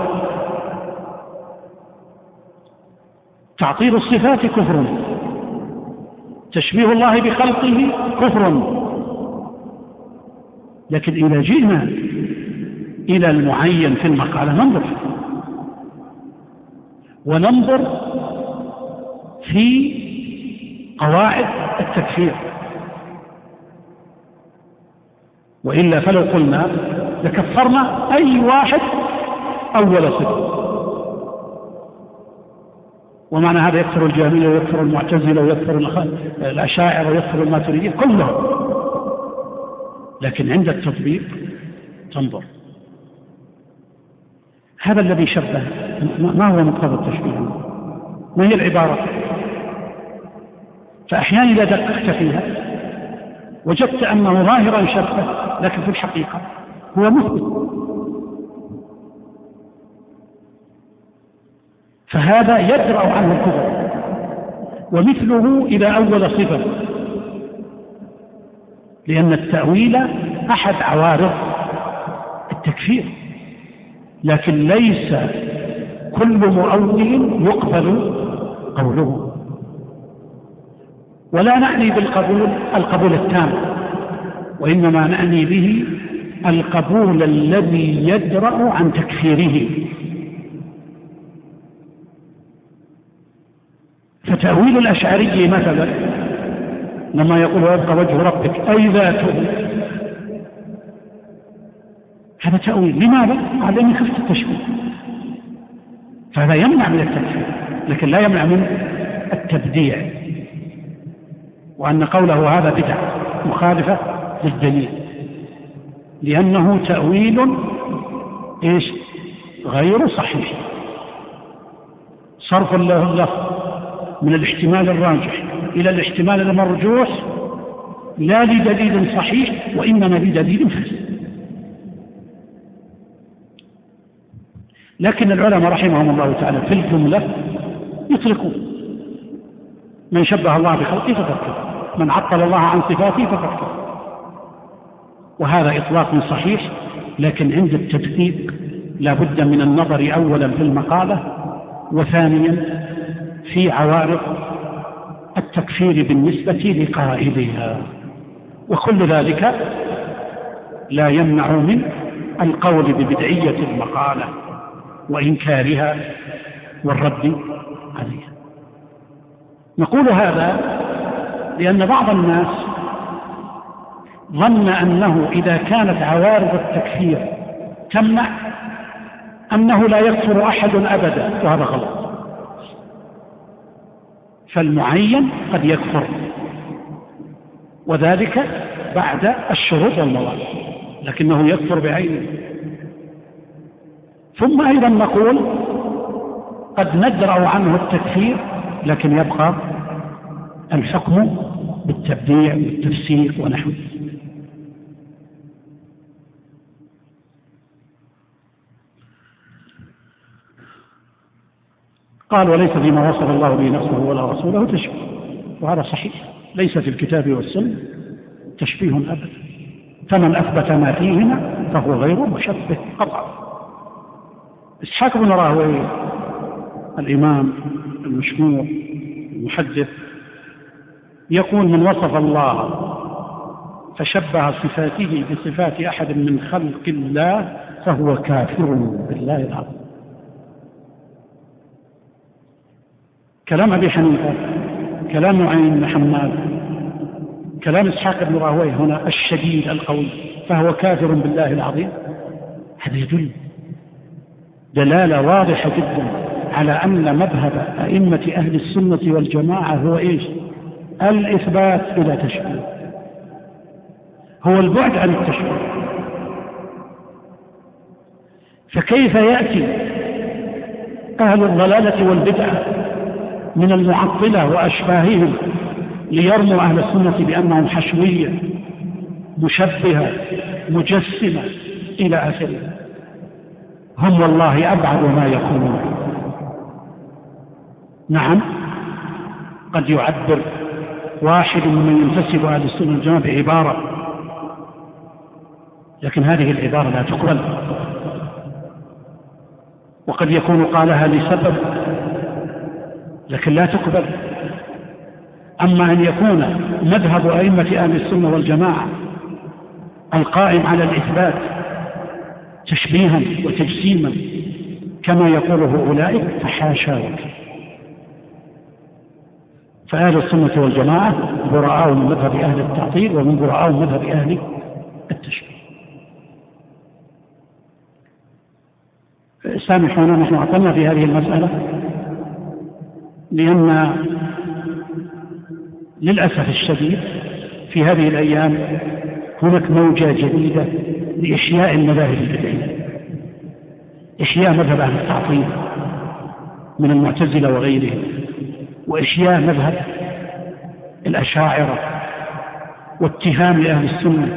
تعطيل الصفات كفر، تشبيه الله بخلقه كفر. لكن إذا جئنا إلى المعين في المقالة ننظر وننظر في قواعد التكفير، وإلا فلو قلنا لكفرنا أي واحد أول صفة. ومعنى هذا يكفر الجهمية ويكفر المعتزلة ويكفر الأشاعرة ويكفر الماتريدية كلهم. لكن عند التطبيق تنظر هذا الذي شبه ما هو مقتضى التشبيه، ما هي العبارة. فأحيانا إذا دققت فيها وجدت أنه ظاهرا شبه، لكن في الحقيقة هو مثبت. فهذا يدرأ عنه الكفر. ومثله إذا أول صفة، لأن التأويل أحد عوارض التكفير، لكن ليس كل مؤول يقبل قوله. ولا نعني بالقبول القبول التام، وإنما نعني به القبول الذي يدرأ عن تكفيره. فتأويل الأشعري مثلا لما يقول: ويبقى وجه ربك أي ذاته، هذا تأويل. لماذا؟ قال: لأني خفت التشبيه. فهذا يمنع من التكفير، لكن لا يمنع من التبديع، وأن قوله هذا بدعة مخالفة للدليل، لأنه تأويل غير صحيح. صرف اللفظ من الاحتمال الراجح إلى الاحتمال المرجوح لا لدليل صحيح، وإنما لدليل فاسد. لكن العلماء رحمهم الله تعالى في الجملة يطلقون: من شبه الله بخلقه فقد كفر، من عطل الله عن صفاته فقد كفر. وهذا إطلاق صحيح، لكن عند التدقيق لا بد من النظر أولا في المقالة، وثانيا في عوارض التكفير بالنسبة لقائلها، وكل ذلك لا يمنع من القول ببدعية المقالة وإنكارها والرد عليها. نقول هذا لأن بعض الناس ظن أنه إذا كانت عوارض التكفير تمنع أنه لا يكفر أحد أبدا، وهذا غلط. فالمعين قد يكفر، وذلك بعد الشروط والموانع، لكنه يكفر بعينه. ثم أيضا نقول قد ندرأ عنه التكفير، لكن يبقى الحكم بالتبديع والتفسيق ونحوه. قال وليس فيما وصف الله به نفسه ولا رسوله تشبيه، وهذا صحيح، ليس في الكتاب والسنة تشبيه أبدا، فمن أثبت ما فيهما فهو غير مشبه قطعا. إسحاق بن راهويه الإمام المشهور المحدث يقول من وصف الله فشبه صفاته بصفات أحد من خلق الله فهو كافر بالله العظيم. كلام أبي حنيفة، كلام معين بن حماد، كلام إسحاق بن راهويه هنا الشديد القوي فهو كافر بالله العظيم، هذا يدل دلالة واضحة جدا على أن مذهب أئمة أهل السنة والجماعة هو إيش؟ الإثبات بلا تشبيه، هو البعد عن التشبيه. فكيف يأتي أهل الضلالة والبدعة من المعطلة وأشباههم ليرموا أهل السنة بأنهم حشوية مشبهة مجسمة إلى آخره؟ هم والله أبعد ما يكونون. نعم، قد يعبر واحد ممن ينتسب أهل السنة والجماعة بعبارة، لكن هذه العبارة لا تقبل، وقد يكون قالها لسبب لكن لا تقبل. أما أن يكون مذهب أئمة أهل السنة والجماعة القائم على الإثبات تشبيها وتجسيما كما يقوله أولئك فحاشا وكلا. فأهل السنة والجماعة براء من مذهب أهل التعطيل ومن براء من مذهب أهل التشبيه. سامحونا نحن عطلنا في هذه المسألة لأن للأسف الشديد في هذه الأيام هناك موجة جديدة لإحياء المذاهب البدعية، إحياء مذهب أهل التعطيل من المعتزلة وغيرهم، وإحياء مذهب الأشاعرة، واتهام لأهل السنة.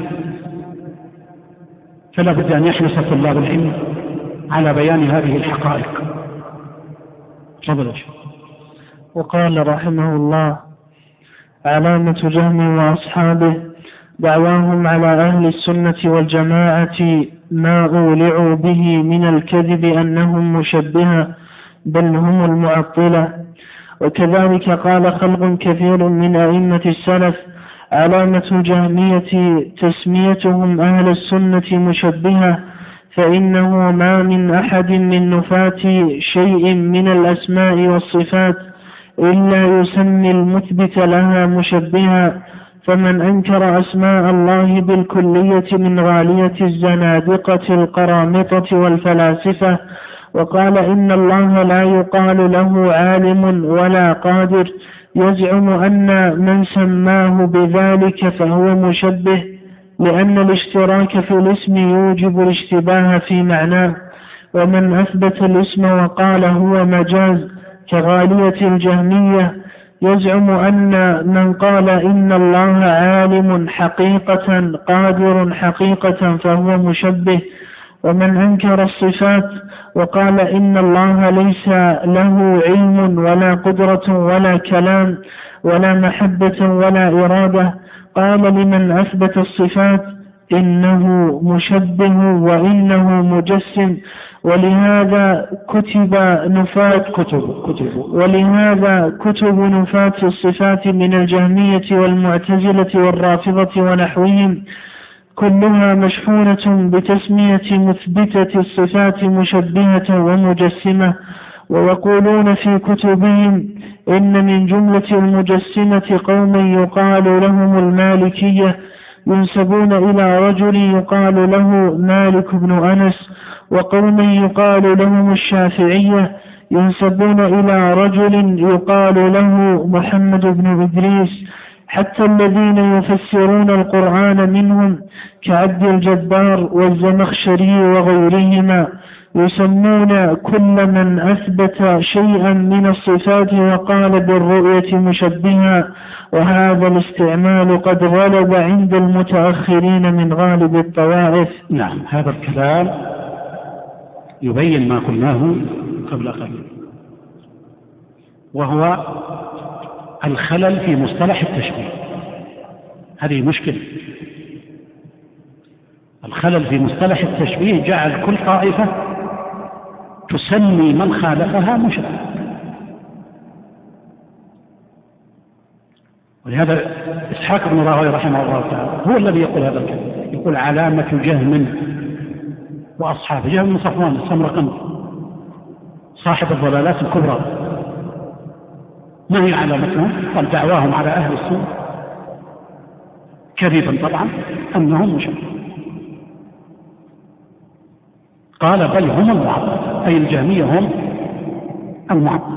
فلا بد أن يحرص طلاب العلم على بيان هذه الحقائق. تفضل. وقال رحمه الله: علامة جهم وأصحابه دعواهم على أهل السنة والجماعة ما أولعوا به من الكذب أنهم مشبهة، بل هم المعطلة. وكذلك قال خلق كثير من أئمة السلف: علامة الجهمية تسميتهم أهل السنة مشبهة، فإنه ما من أحد من نفاة شيء من الأسماء والصفات إلا يسمي المثبت لها مشبها. فمن أنكر أسماء الله بالكلية من غالية الزنادقة القرامطة والفلاسفة وقال إن الله لا يقال له عالم ولا قادر، يزعم أن من سماه بذلك فهو مشبه، لأن الاشتراك في الاسم يوجب الاشتباه في معناه. ومن أثبت الاسم وقال هو مجاز كغالية الجهمية يزعم أن من قال إن الله عالم حقيقة قادر حقيقة فهو مشبه. ومن أنكر الصفات وقال إن الله ليس له علم ولا قدرة ولا كلام ولا محبة ولا إرادة قال لمن أثبت الصفات إنه مشبه وإنه مجسم، ولهذا كتب نفاة الصفات من الجهمية والمعتزلة والرافضة ونحوهم كلها مشحونة بتسمية مثبتة الصفات مشبهة ومجسمة، ويقولون في كتبهم إن من جملة المجسمة قوما يقال لهم المالكية ينسبون إلى رجل يقال له مالك بن أنس، وقوما يقال لهم الشافعية ينسبون إلى رجل يقال له محمد بن إدريس، حتى الذين يفسرون القرآن منهم كعبد الجبار والزمخشري وغيرهما يسمون كل من أثبت شيئا من الصفات وقال بالرؤية مشبها، وهذا الاستعمال قد غلب عند المتأخرين من غالب الطوائف. نعم، هذا الكلام يبين ما قلناه قبل قليل، وهو الخلل في مصطلح التشبيه. هذه مشكلة، الخلل في مصطلح التشبيه جعل كل طائفة تسمي من خالفها مشبه. ولهذا إسحاق بن راهويه رحمه الله تعالى هو الذي يقول هذا الكلام، يقول علامة جهم وأصحابه، جهم بن صفوان السمرقندي صاحب الضلالات الكبرى، ما هي علامتهم؟ قال دعواهم على أهل السنة كذبا طبعا أنهم مشبه، قال بل هم المعطل، أي الجهمية هم المعطل.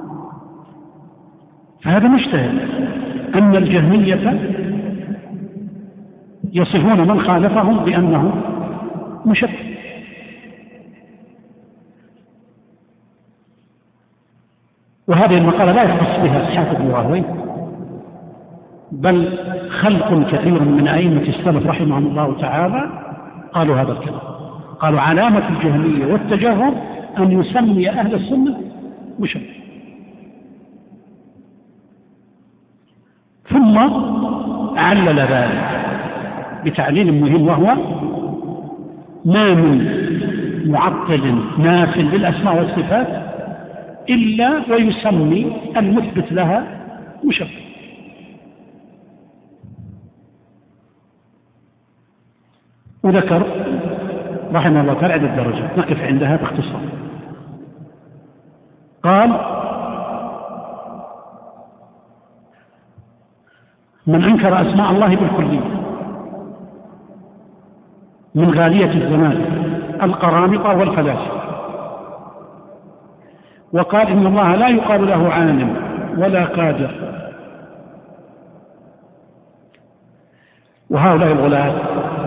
فهذا مشتهر أن الجهمية يصفون من خالفهم بأنه مشبه. وهذه المقالة لا يختص بها إسحاق بن راهويه، بل خلق كثير من أئمة السلف رحمهم الله تعالى قالوا هذا الكلام، قالوا علامة الجهمية والتجهم أن يسمي أهل السنة مشبه. ثم علل ذلك بتعليل مهم، وهو ما من معطل ناف للأسماء والصفات إلا ويسمي المثبت لها مشبه. وذكر رحمه الله تعالى عدة درجات نقف عندها باختصار. قال من أنكر أسماء الله بالكلية من غالية الزمان القرامطة والفلاسفة، وقال إن الله لا يقال له عالم ولا قادر، وهؤلاء الغلاة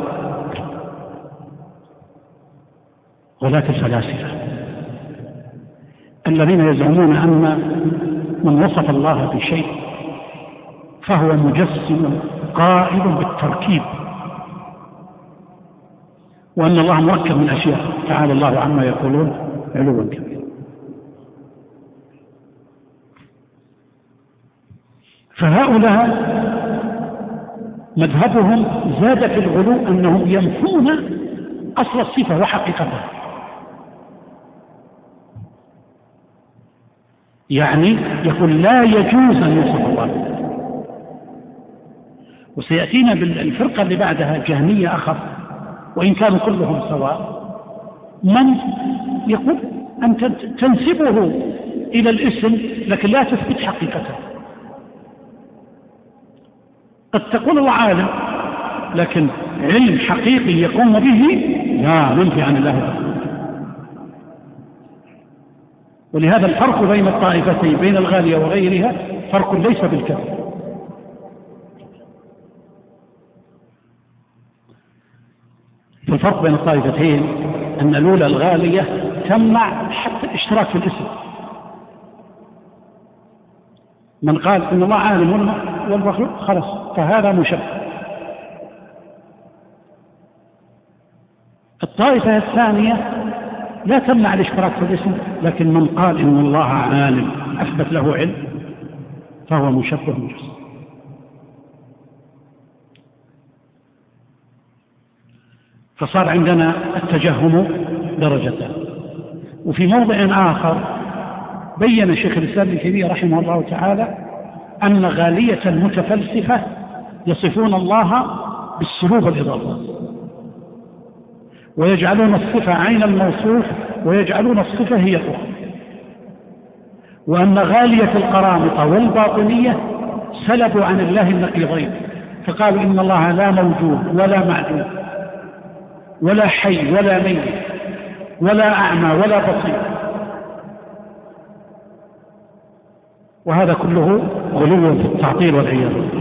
غلاة الفلاسفة الذين يزعمون أن من وصف الله بشيء فهو مجسم قائل بالتركيب، وأن الله مركب من أشياء تعالى الله عما يقولون علوا كبيرا. فهؤلاء مذهبهم زاد في الغلو أنهم ينفون أصل الصفة وحقيقتها، يعني يقول لا يجوز أن يوصف الله. وسيأتينا بالفرقة اللي بعدها جهمية أخف، وإن كانوا كلهم سواء، من يقول أنت تنسبه إلى الاسم لكن لا تثبت حقيقته. قد تقول هو عالم لكن علم حقيقي يقوم به لا منفي عن الله. ولهذا الفرق بين الطائفتين بين الغالية وغيرها فرق ليس بالكثرة. الفرق بين الطائفتين أن الأولى الغالية تمنع حتى الاشتراك في الاسم. من قال إن الله عالم والمخلوق خلاص فهذا مشبه. الطائفة الثانية لا تمنع الاشتراك في الاسم، لكن من قال إن الله عالم أثبت له علم فهو مشبه مجسم. فصار عندنا التجهم درجتان. وفي موضع آخر بين شيخ الإسلام ابن تيمية رحمه الله تعالى أن غالية المتفلسفة يصفون الله بالسلوب والإضافة، ويجعلون الصفة عين الموصوف ويجعلون الصفة هي الأخرى، وأن غالية القرامطة والباطنية سلبوا عن الله النقيضين، فقالوا إن الله لا موجود ولا معدوم ولا حي ولا ميت ولا أعمى ولا بصير، وهذا كله غلو في التعطيل والعياذ بالله.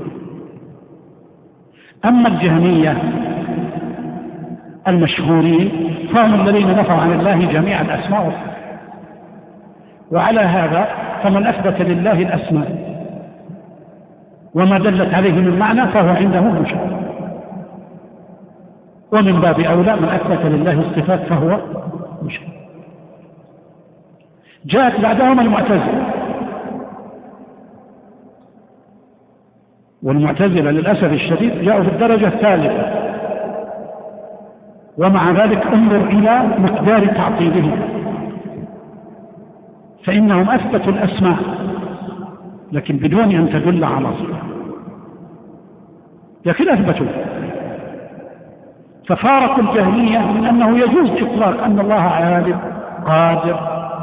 أما الجهمية المشهورين فهم الذين نفوا عن الله جميع الأسماء والصفات، وعلى هذا فمن أثبت لله الأسماء وما دلت عليه من معنى فهو عنده مشبه، ومن باب أولى من أثبت لله الصفات فهو مشبه. جاءت بعدهم المعتزلة، والمعتزلة للأسف الشديد جاءوا في الدرجة الثالثة، ومع ذلك انظر إلى مقدار تعطيلهم، فإنهم أثبتوا الأسماء لكن بدون أن تدل على صفة، لكن أثبتوا، ففارقوا الجهمية من أنه يجوز إطلاق أن الله عالم قادر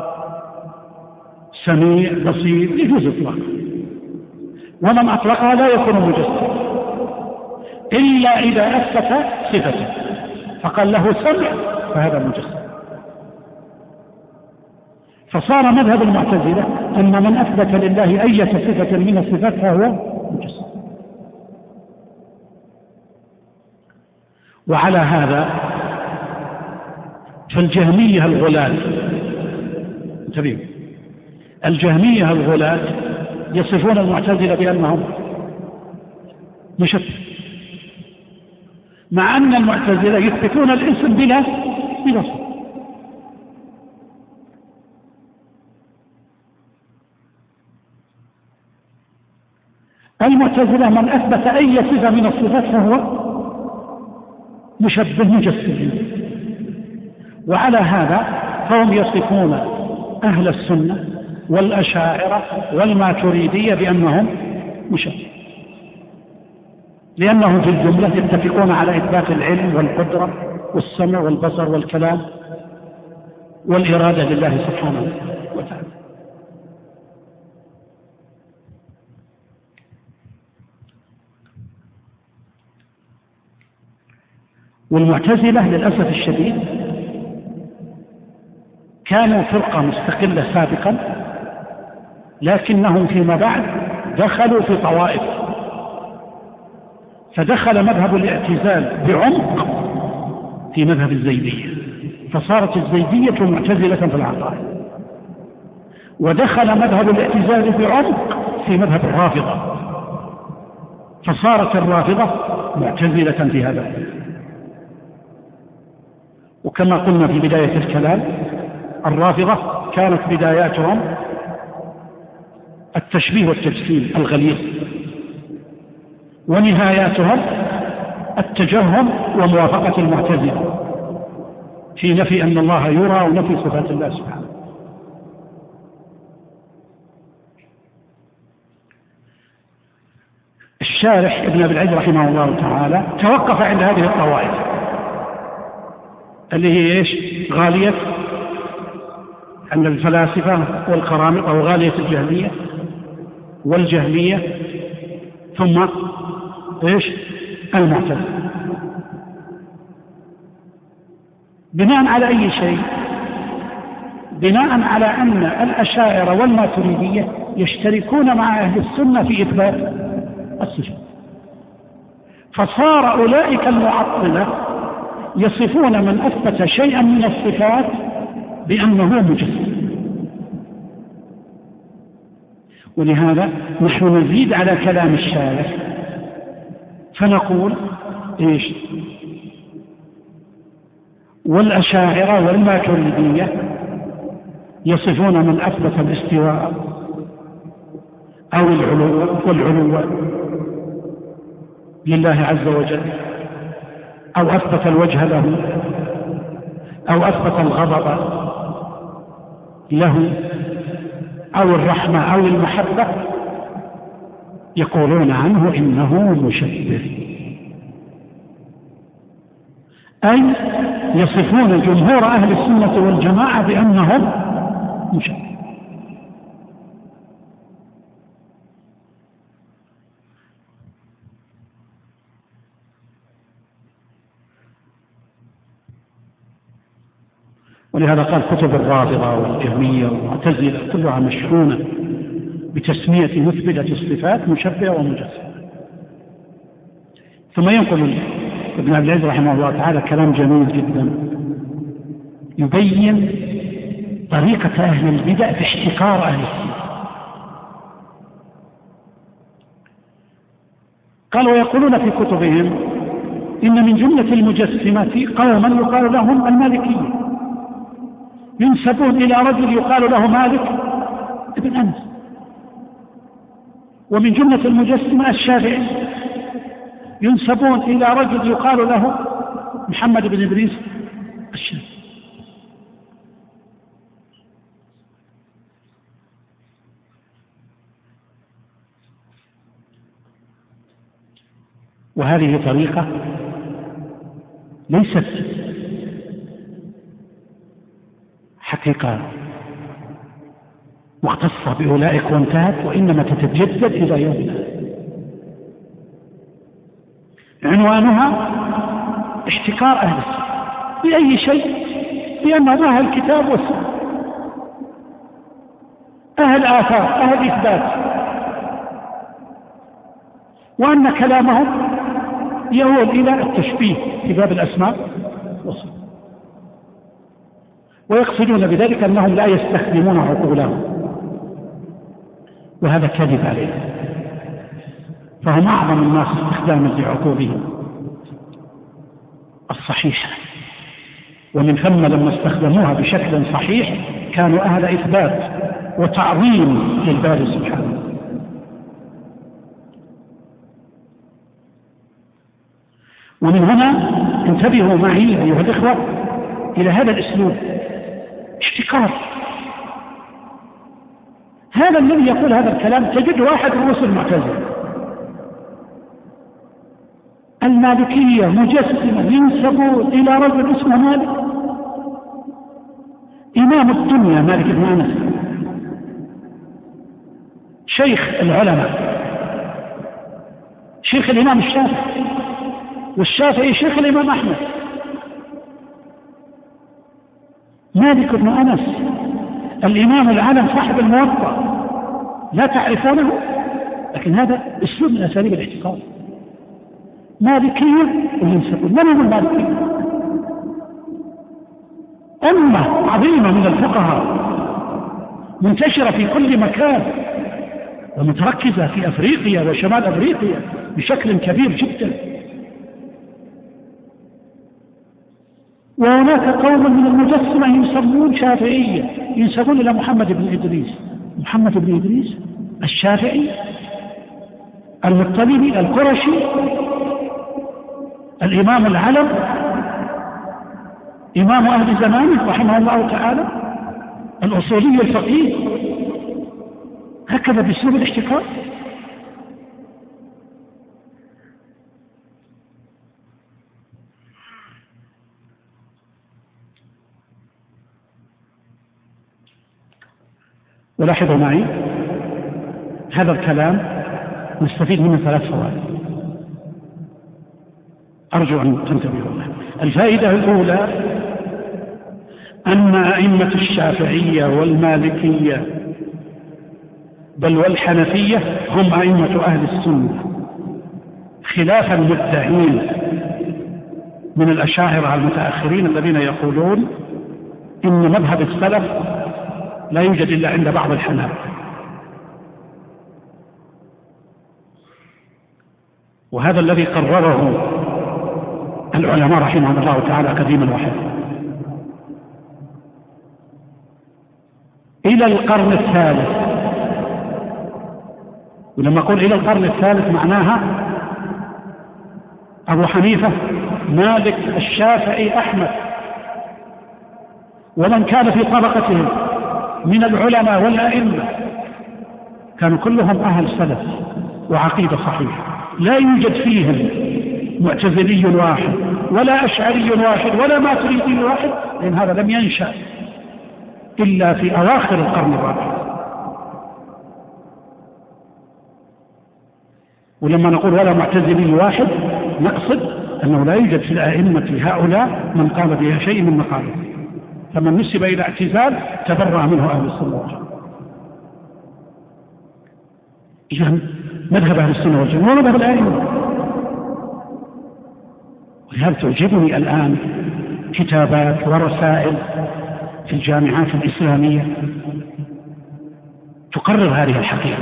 سميع بصير، يجوز إطلاق، ومن أطلقها لا يكون مجسد إلا إذا أثبت صفته فقال له سمع فهذا مجسد. فصار مذهب المعتزلة أن من أثبت لله أي صفة من الصفات فهو مجسد. وعلى هذا فالجهمية الغلاة، انتبهوا، الجهمية الغلاة يصفون المعتزلة بأنهم مشبه، مع أن المعتزلة يثبتون الاسم بلا صفة. المعتزلة من أثبت أي صفة من الصفات فهو مشبه مجسد، وعلى هذا فهم يصفون أهل السنة والأشاعرة والماتريدية بأنهم مشبه، لأنهم في الجملة يتفقون على إثبات العلم والقدرة والسمع والبصر والكلام والإرادة لله سبحانه وتعالى. والمعتزلة للأسف الشديد كانوا فرقة مستقلة سابقا، لكنهم فيما بعد دخلوا في طوائف، فدخل مذهب الاعتزال بعمق في مذهب الزيدية، فصارت الزيدية معتزلة في العقائد، ودخل مذهب الاعتزال بعمق في مذهب الرافضة، فصارت الرافضة معتزلة في هذا. وكما قلنا في بداية الكلام الرافضة كانت بداياتهم التشبيه والتجسيم الغليظ، ونهاياتهم التجهم وموافقة المعتزلة في نفي أن الله يرى ونفي صفات الله سبحانه. الشارح ابن أبي العز رحمه الله تعالى توقف عند هذه الطوائف اللي هي إيش؟ غالية أن الفلاسفة والقرامطة، وغالية الجهمية والجهمية، ثم إيش؟ المعتزلة. بناء على أي شيء؟ بناء على أن الأشاعرة والماتريدية يشتركون مع أهل السنة في إثبات الصفات، فصار أولئك المعطلة يصفون من أثبت شيئا من الصفات بأنه مجسد. ولهذا نحن نزيد على كلام الشارح فنقول إيش؟ والأشاعرة والماتريدية يصفون من أثبت الاستواء أو العلو لله عز وجل، أو أثبت الوجه له أو أثبت الغضب له أو الرحمة أو المحبة يقولون عنه إنه مشبه، أي يصفون جمهور أهل السنة والجماعة بأنهم مشبه. ولهذا قال كتب الرافضة والجهمية والمعتزلة كلها مشحونة بتسمية مثبتة الصفات مشبهة ومجسمة. ثم ينقل ابن عبد العزيز رحمه الله تعالى كلام جميل جدا يبين طريقة أهل البدع في احتقار أهل السنة. قال ويقولون في كتبهم إن من جملة المجسمة قوما يقال لهم المالكية، ينسبون إلى رجل يقال له مالك ابن أنس. ومن جملة المجسمة الشافعي، ينسبون إلى رجل يقال له محمد بن إدريس الشافعي. وهذه طريقة ليست حقيقة مختصة بأولئك وانتهت، وإنما تتجدد إلى يومنا. عنوانها احتكار أهل السنة بأي شيء، لأنهم أهل الكتاب والسنة، أهل آثار، أهل إثبات، وأن كلامهم يؤول إلى التشبيه في باب الأسماء والصفات، ويقصدون بذلك أنهم لا يستخدمون عقولهم، وهذا كذب عليهم، فهم أعظم الناس استخداما لعقولهم الصحيحة، ومن ثم لما استخدموها بشكل صحيح كانوا أهل إثبات وتعظيم للباري سبحانه. ومن هنا انتبهوا معي أيها الإخوة إلى هذا الأسلوب احتكار. هذا الذي يقول هذا الكلام تجد واحد رؤوس المعتزلة المالكية مجسمة ينسبون إلى رجل اسمه مالك، إمام الدنيا مالك بن أنس، شيخ العلماء، شيخ الإمام الشافعي، والشافعي شيخ الإمام أحمد. مالك بن أنس الإمام العالم صاحب الموطأ، لا تعرفونه، لكن هذا أسلوب من أساليب الاحتكار. مالكية وينسبون. من هم المالكية؟ أمة عظيمة من الفقهاء منتشرة في كل مكان ومتركزة في أفريقيا وشمال أفريقيا بشكل كبير جدا. وهناك قوم من المجسمة يسمون شافعية، ينسبون إلى محمد بن إدريس. محمد بن إدريس الشافعي المطلبي القرشي الإمام العلم إمام أهل زمانه رحمه الله تعالى الأصولي الفقيه، هكذا باسلوب الاحتكار. ولاحظوا معي هذا الكلام نستفيد منه 3 فوائد أرجو أن تنتبهوا لها. الفائدة الأولى أن أئمة الشافعية والمالكية بل والحنفية هم أئمة أهل السنة، خلاف المدعين من الأشاعرة المتأخرين الذين يقولون إن مذهب السلف لا يوجد إلا عند بعض الحنابلة. وهذا الذي قرره العلماء رحمهم الله تعالى قديما وحديثا. إلى القرن الثالث، ولما أقول إلى القرن الثالث معناها أبو حنيفة مالك، الشافعي، أحمد، ومن كان في طبقتهم من العلماء والأئمة كانوا كلهم أهل سلف وعقيدة صحيحة، لا يوجد فيهم معتزلي واحد ولا أشعري واحد ولا ماتريدي واحد، لأن هذا لم ينشأ إلا في أواخر القرن الرابع. ولما نقول ولا معتزلي واحد نقصد أنه لا يوجد في الأئمة هؤلاء من قال بها شيء من مقاله، فمن نسب إلى اعتزال تبرأ منه أهل السنة والجماعة. إذن مذهب أهل السنة والجماعة ومذهب الأئمة. ولهذا تعجبني الآن كتابات ورسائل في الجامعات الإسلامية تقرر هذه الحقيقة،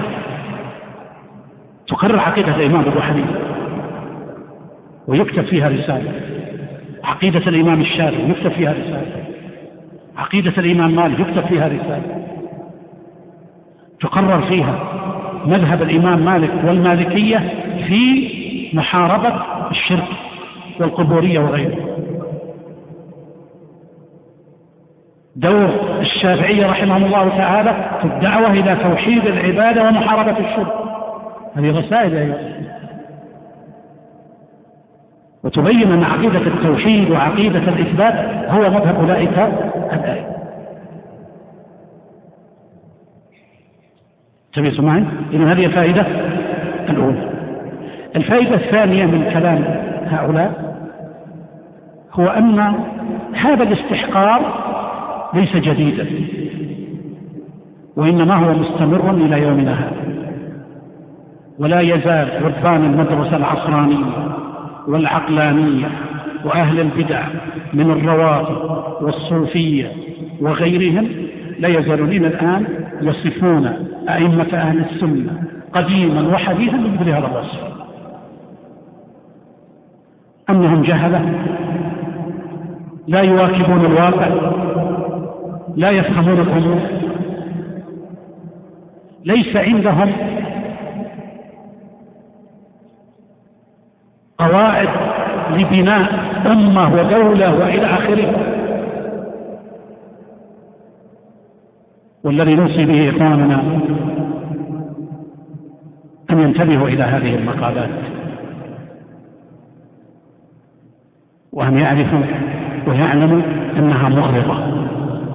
تقرر عقيدة الإمام أبو حنيفة ويكتب فيها رسالة، عقيدة الإمام الشافعي يكتب فيها رسالة، عقيدة الإمام مالك يكتب فيها رسالة، تقرر فيها مذهب الإمام مالك والمالكية في محاربة الشرك والقبورية وغيره، دور الشافعية رحمه الله تعالى في الدعوة إلى توحيد العبادة ومحاربة الشرك. هذه رسائل أيضا، وتبين أن عقيدة التوحيد وعقيدة الإثبات هو مذهب أولئك الآية. تبيتوا معي؟ إذن هذه الفائدة الأولى. الفائدة الثانية من كلام هؤلاء هو أن هذا الاستحقار ليس جديدا، وإنما هو مستمر إلى يومنا هذا، ولا يزال ربان المدرسة العصرانية والعقلانية وأهل البدع من الروافض والصوفية وغيرهم لا يزالون إلى الآن يصفون أئمة أهل السنة قديما وحديثا بمثل هذا الوصف، أنهم جهلة لا يواكبون الواقع، لا يفهمون الأمور، ليس عندهم قواعد لبناء أمة ودولة وإلى آخره. والذي نوصي به إخواننا أن ينتبهوا إلى هذه المقالات، وأن يعرفوا ويعلموا أنها مغرضة،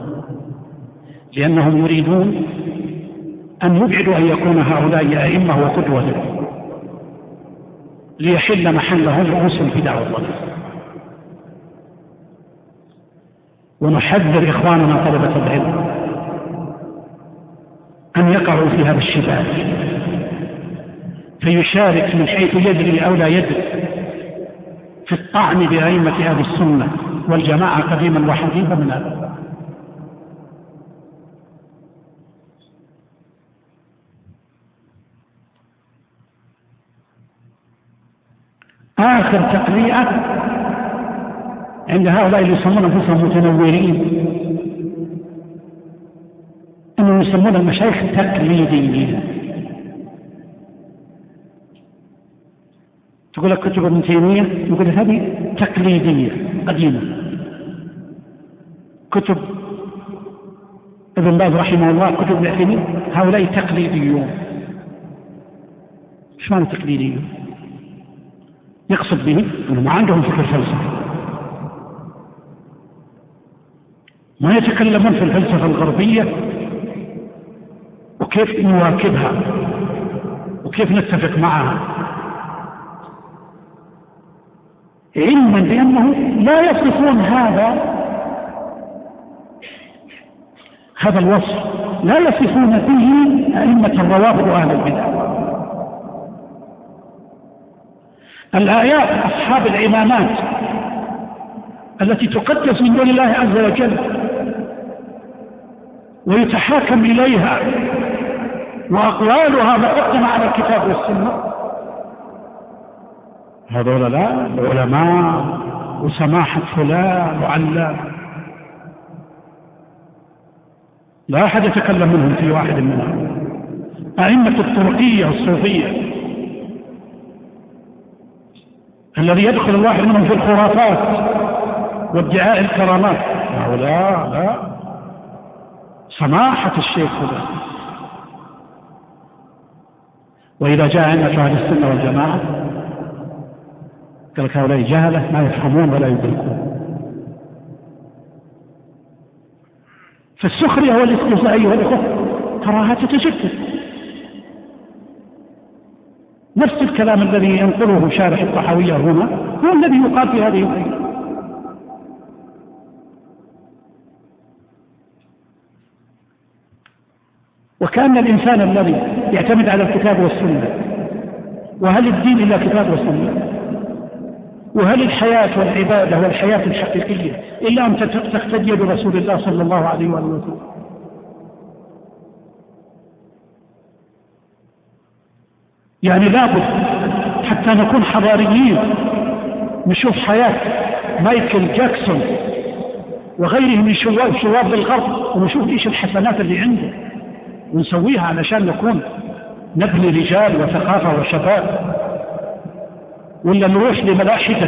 لأنهم يريدون أن يبعدوا أن يكون هؤلاء أئمة وقدوة ليحل محلهم رؤوس البدع والضلال. ونحذر إخواننا طلبة العلم أن يقعوا في هذا الشباب فيشارك من حيث يدري أو لا يدري في الطعن بأئمة أهل السنة والجماعة قديما وحديثا من هذا. آخر تقريعة عند هؤلاء اللي يسمون أنفسهم متنورين أنهم يسمون المشايخ تقليديين. تقول لك كتب ابن تيمية، يقول لك هذه تقليدية قديمة. كتب ابن باز رحمه الله، كتب ابن عثيمين، هؤلاء تقليديون. ايش معنى تقليديون؟ يقصد به أنهم ما عندهم فكر فلسفي، ما يتكلمون في الفلسفة الغربية وكيف نواكبها وكيف نتفق معها، علما بأنه لا يصفون هذا الوصف، لا يصفون به أئمة الروافض وأهل البدع. الآيات أصحاب الإمامات التي تقدس من دون الله عز وجل ويتحاكم إليها وأقوالها مقدمة على الكتاب والسنة، هذول لا العلماء وسماحة فلان وعلان لا أحد يتكلم منهم في واحد منهم. أئمة الطرقية والصوفية الذي يدخل الواحد منهم في الخرافات وادعاء الكرامات. هؤلاء لا، سماحة الشيخ هذا. وإذا جاء أئمة أهل السنة والجماعة قال لك هؤلاء جهلة ما يفهمون ولا يدركون. فالسخرية والاستهزاء أيها الأخوة تراها تتجدد. نفس الكلام الذي ينقله شارح الطحاوية هنا هو الذي يقال في هذه الآية. وكأن الإنسان الذي يعتمد على الكتاب والسنة، وهل الدين إلا كتاب وسنة؟ وهل الحياة والعبادة والحياة الحقيقية إلا أن تقتدي برسول الله صلى الله عليه وآله وسلم؟ يعني لابد حتى نكون حضاريين نشوف حياة مايكل جاكسون وغيره من شواب الغرب ونشوف إيش الحسنات اللي عنده ونسويها علشان نكون نبني رجال وثقافة وشباب، ولا نروح لملاحدة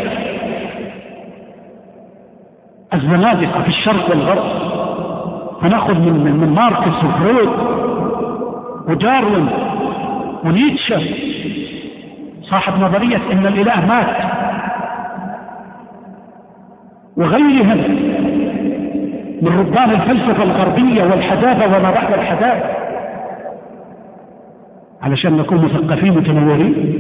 الزنادقة في الشرق والغرب فنأخذ من ماركس وفرويد وداروين ونيتشه صاحب نظرية إن الإله مات وغيرهم من ربان الفلسفة الغربية والحداثة وما بعد الحداثة علشان نكون مثقفين متنورين.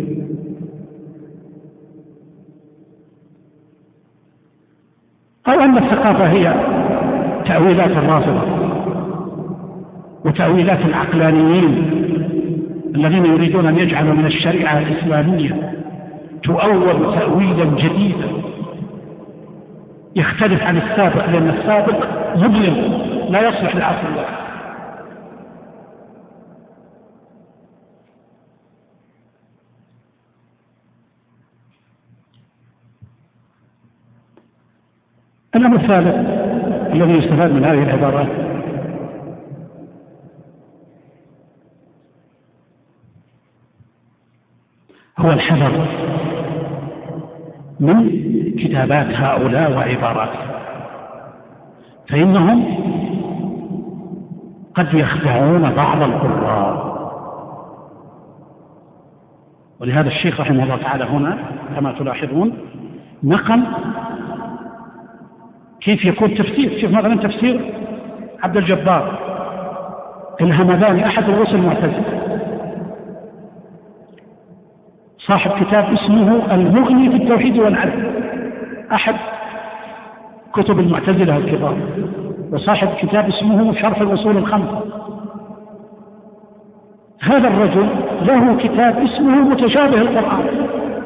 أو أن الثقافة هي تأويلات الرافضة وتأويلات العقلانيين الذين يريدون أن يجعلوا من الشريعة الإسلامية تؤول تأويلا جديدا يختلف عن السابق، لأن السابق مظلم لا يصلح لعصر الله. الأمر الثالث الذي يستفاد من هذه العبارات هو الحذر من كتابات هؤلاء وعباراتهم، فإنهم قد يخدعون بعض القراء. ولهذا الشيخ رحمه الله تعالى هنا كما تلاحظون نقل كيف يكون تفسير. شوف مثلا تفسير عبد الجبار الهمداني أحد رؤوس المعتزلة، صاحب كتاب اسمه المغني في التوحيد والعدل، أحد كتب المعتزلة الكبار، وصاحب كتاب اسمه شرح الأصول الخمسة. هذا الرجل له كتاب اسمه متشابه القرآن،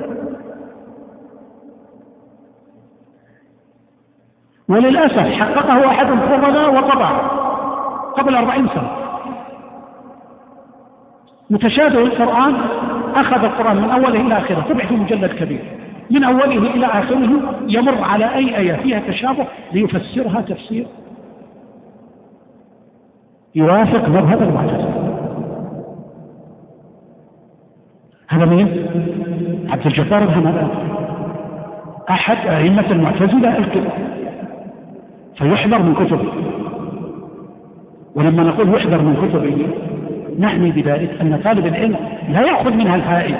وللأسف حققه أحد الفضلاء وطبعه قبل 40 سنة. متشابه القرآن أخذ القرآن من أوله إلى آخره، طبع في مجلد كبير من أوله إلى آخره، يمر على أي آية فيها تشابه ليفسرها تفسير يوافق مذهب المعتزلة. هذا مين؟ عبد الجبار الهمداني أحد أئمة المعتزلة الكبار، فيحذر من كتبه. ولما نقول يحذر من كتبه نعني بذلك أن طالب العلم لا يأخذ منها الفائدة،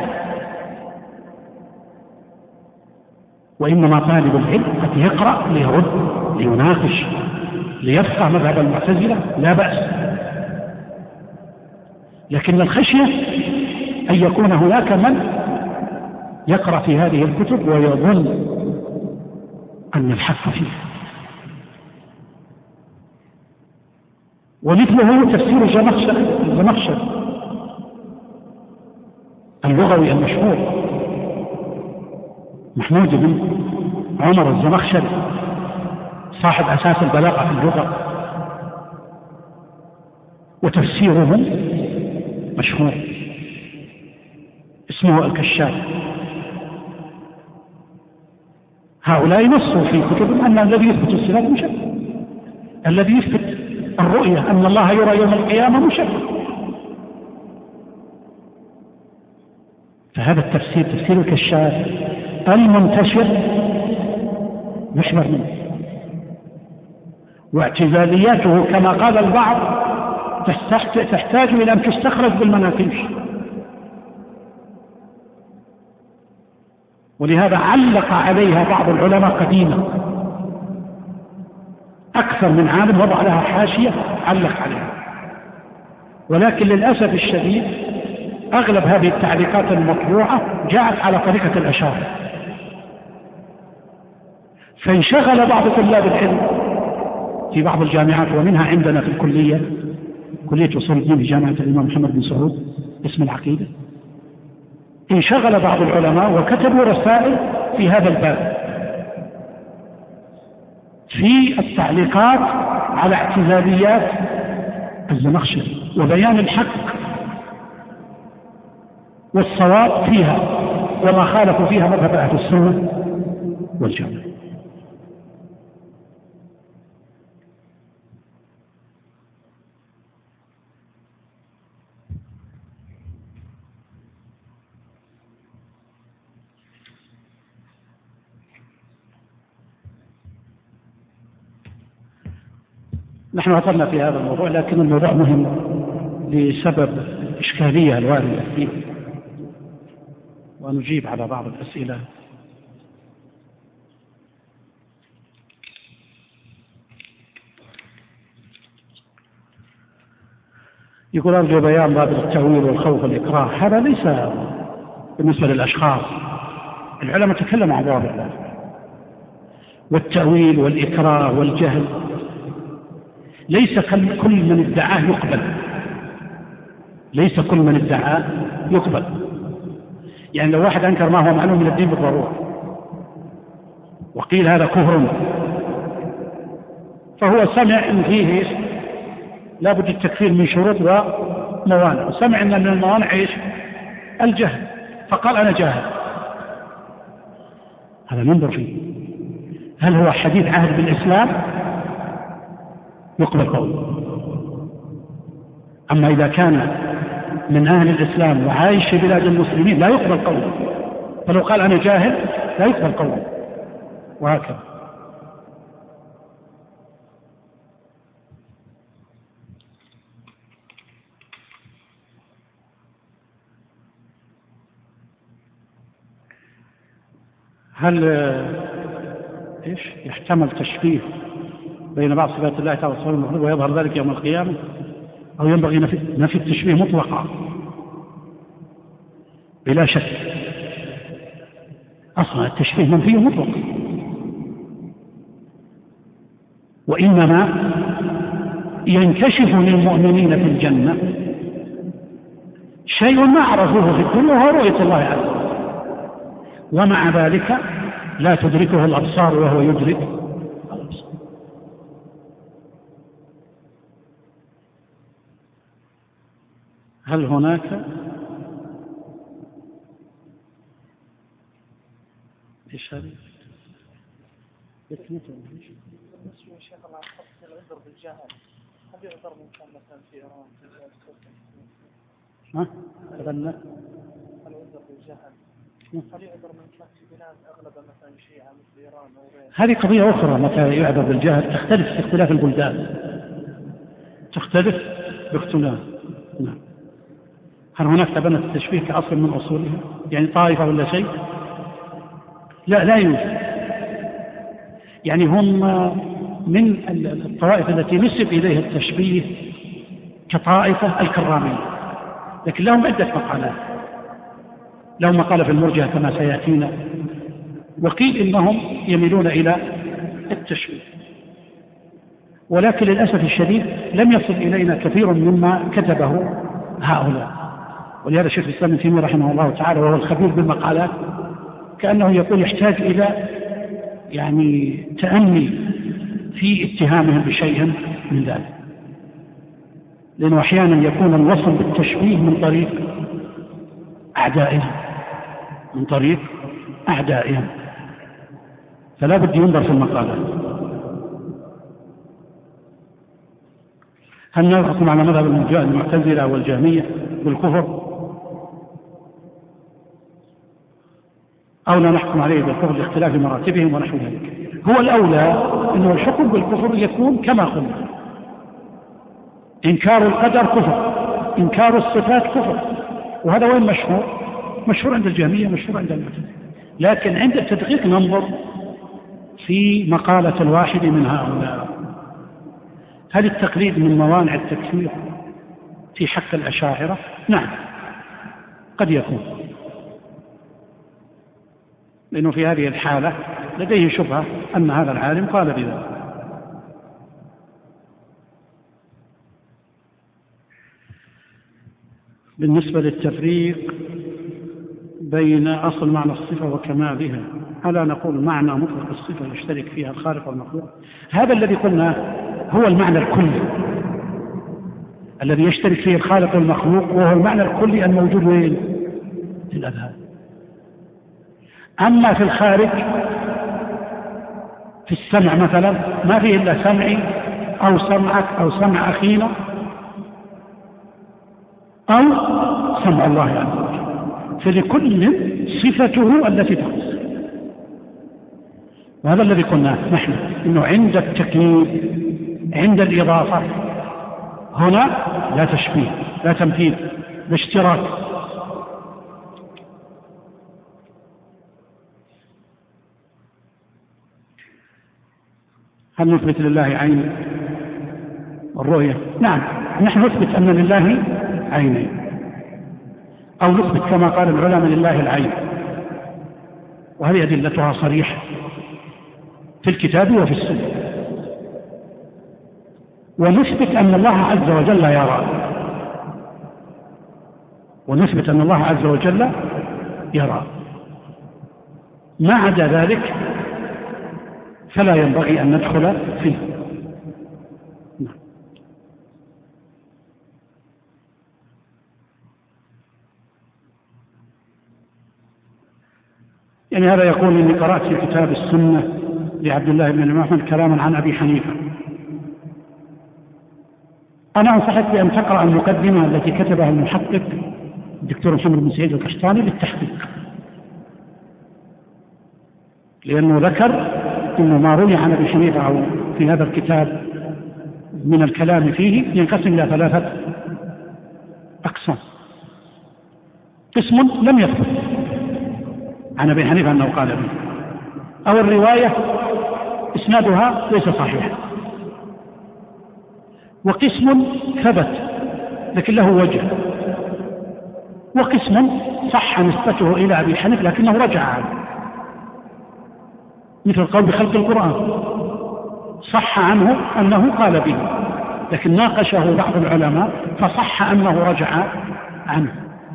وإنما طالب العلم قد يقرأ ليرد ليناقش ليفقه مذهب المعتزلة، لا بأس. لكن الخشية أن يكون هناك من يقرأ في هذه الكتب ويظن أن الحق فيه. ومثله تفسير الزمخشري اللغوي المشهور محمود بن عمر الزمخشري صاحب أساس البلاغة في اللغة، وتفسيره مشهور اسمه الكشاف. هؤلاء نصوا في كتبهم أن الذي يثبت الصفات مشبه، الذي يثبت الرؤية أن الله يرى يوم القيامة مشبه. فهذا التفسير تفسير الكشاف المنتشر يحذر منه، واعتزالياته كما قال البعض تحتاج إلى أن تستخرج بالمناقيش. ولهذا علق عليها بعض العلماء قديما، أكثر من عالم وضع لها حاشية علق عليها. ولكن للأسف الشديد أغلب هذه التعليقات المطبوعة جاءت على طريقة الأشاعرة، فانشغل بعض طلاب العلم في بعض الجامعات، ومنها عندنا في الكلية، كلية أصول الدين في جامعة الإمام محمد بن سعود اسم العقيدة، انشغل بعض العلماء وكتبوا رسائل في هذا الباب في التعليقات على اعتزاليات الزمخشري وبيان الحق والصواب فيها وما خالفوا فيها مذهب أهل السنة والجماعة. نحن وصلنا في هذا الموضوع، لكن الموضوع مهم لسبب الإشكالية الواردة فيه، ونجيب على بعض الأسئلة. يقول أرجو بيان باب التأويل والخوف والإكراه. هذا ليس بالنسبة للأشخاص، العلماء تكلموا عن ضابط الله، والتأويل والإكراه والجهل ليس كل من ادعاه يقبل، ليس كل من ادعاه يقبل. يعني لو واحد أنكر ما هو معلوم من الدين بالضرورة وقيل هذا كفر، فهو سمع أن فيه لابد التكفير من شروط وموانع، وسمع أن من الموانع الجهل، فقال أنا جاهل، هذا ننظر فيه هل هو حديث عهد بالإسلام يقبل قوله. أما إذا كان من أهل الإسلام وعايش في بلاد المسلمين لا يقبل قوله، فلو قال أنا جاهل لا يقبل قوله، وهكذا. هل يحتمل تشبيه بين بعض صفات الله تعالى وصفات المخلوق ويظهر ذلك يوم القيامة، أو ينبغي نفي التشبيه مطلقا؟ بلا شك أصلا التشبيه منفي مطلقا، وإنما ينكشف للمؤمنين في الجنة شيء ما عرفوه في الدنيا وهو رؤية الله عز وجل، ومع ذلك لا تدركه الأبصار وهو يدرك الأبصار. هل هناك ايش هذا؟ يكنتون شيخ الله حط العذر بالجهل، هل يعذر من كان مثلا في إيران ها؟ تبنى العذر بالجهل، هل يعذر من كان في بلاد أغلب مثلا شيعة مثل إيران أو غيرها؟ هذه قضية أخرى، متى يعذر بالجهل تختلف في اختلاف البلدان، تختلف باختلاف. نعم. هل هناك تبنى التشبيه كأصل من أصولها، يعني طائفة ولا شيء؟ لا يوجد. يعني هم من الطوائف التي نسب إليها التشبيه كطائفة الكرامية، لكن لهم عدة مقالات، لهم مقالة في المرجئة كما سيأتينا، وقيل إنهم يميلون إلى التشبيه، ولكن للأسف الشديد لم يصل إلينا كثير مما كتبه هؤلاء. ولهذا الشيخ الإسلام ابن تيمية رحمه الله تعالى وهو الخبير بالمقالات كأنه يقول يحتاج إلى يعني تأني في اتهامهم بشيء من ذلك، لأنه أحيانا يكون الوصف بالتشبيه من طريق أعدائهم، فلا بد ينظر في المقالات. هل نحكم على مذهب المعتزلة والجهمية بالكفر؟ أو لا نحكم عليه بالكفر لاختلاف مراتبهم ونحو ذلك. هو الأولى أنه الحكم بالكفر يكون كما قلنا: إنكار القدر كفر، إنكار الصفات كفر. وهذا وين مشهور؟ مشهور عند الجهمية، مشهور عند المعتزلة. لكن عند التدقيق ننظر في مقالة الواحد من هؤلاء: هل التقليد من موانع التكفير في حق الأشاعرة؟ نعم، قد يكون، لأنه في هذه الحالة لديه شبهة أن هذا العالم قال بذلك. بالنسبة للتفريق بين أصل معنى الصفة وكمالها، ألا نقول معنى مطلق الصفة يشترك فيها الخالق والمخلوق؟ هذا الذي قلنا هو المعنى الكلي الذي يشترك فيه الخالق والمخلوق، وهو المعنى الكلي الموجود وين؟ في الأذهان. أما في الخارج في السمع مثلا ما فيه إلا سمعي أو سمعك أو سمع أخينا أو سمع الله عز وجل، فلكل صفته التي تخص. وهذا الذي قلناه نحن، إنه عند التكييف عند الإضافة هنا لا تشبيه لا تمثيل، لا اشتراك. هل نثبت لله عين الرؤية؟ نعم، نحن نثبت أن لله عينين، أو نثبت كما قال العلماء لله العين، وهذه أدلتها صريحة في الكتاب وفي السنة. ونثبت أن الله عز وجل يرى، ونثبت أن الله عز وجل يرى. ما عدا ذلك فلا ينبغي أن ندخل فيه. يعني هذا يقول إني قرأت في كتاب السنة لعبد الله بن الإمام أحمد كلاما عن أبي حنيفة. أنا أنصحك بأن تقرأ المقدمة التي كتبها المحقق الدكتور محمد بن سعيد القشطاني للتحقيق، لأنه ذكر إنه ما روي عن أبي حنيفة أو في هذا الكتاب من الكلام فيه ينقسم إلى 3 أقسام. قسم لم يثبت عن أبي حنيفة أنه قال به، أو الرواية إسنادها ليس صحيحا، وقسم ثبت لكن له وجه، وقسم صح نسبته إلى أبي حنيفة لكنه رجع عنه، مثل القول بخلق القرآن صح عنه أنه قال به، لكن ناقشه بعض العلماء فصح أنه رجع عنه.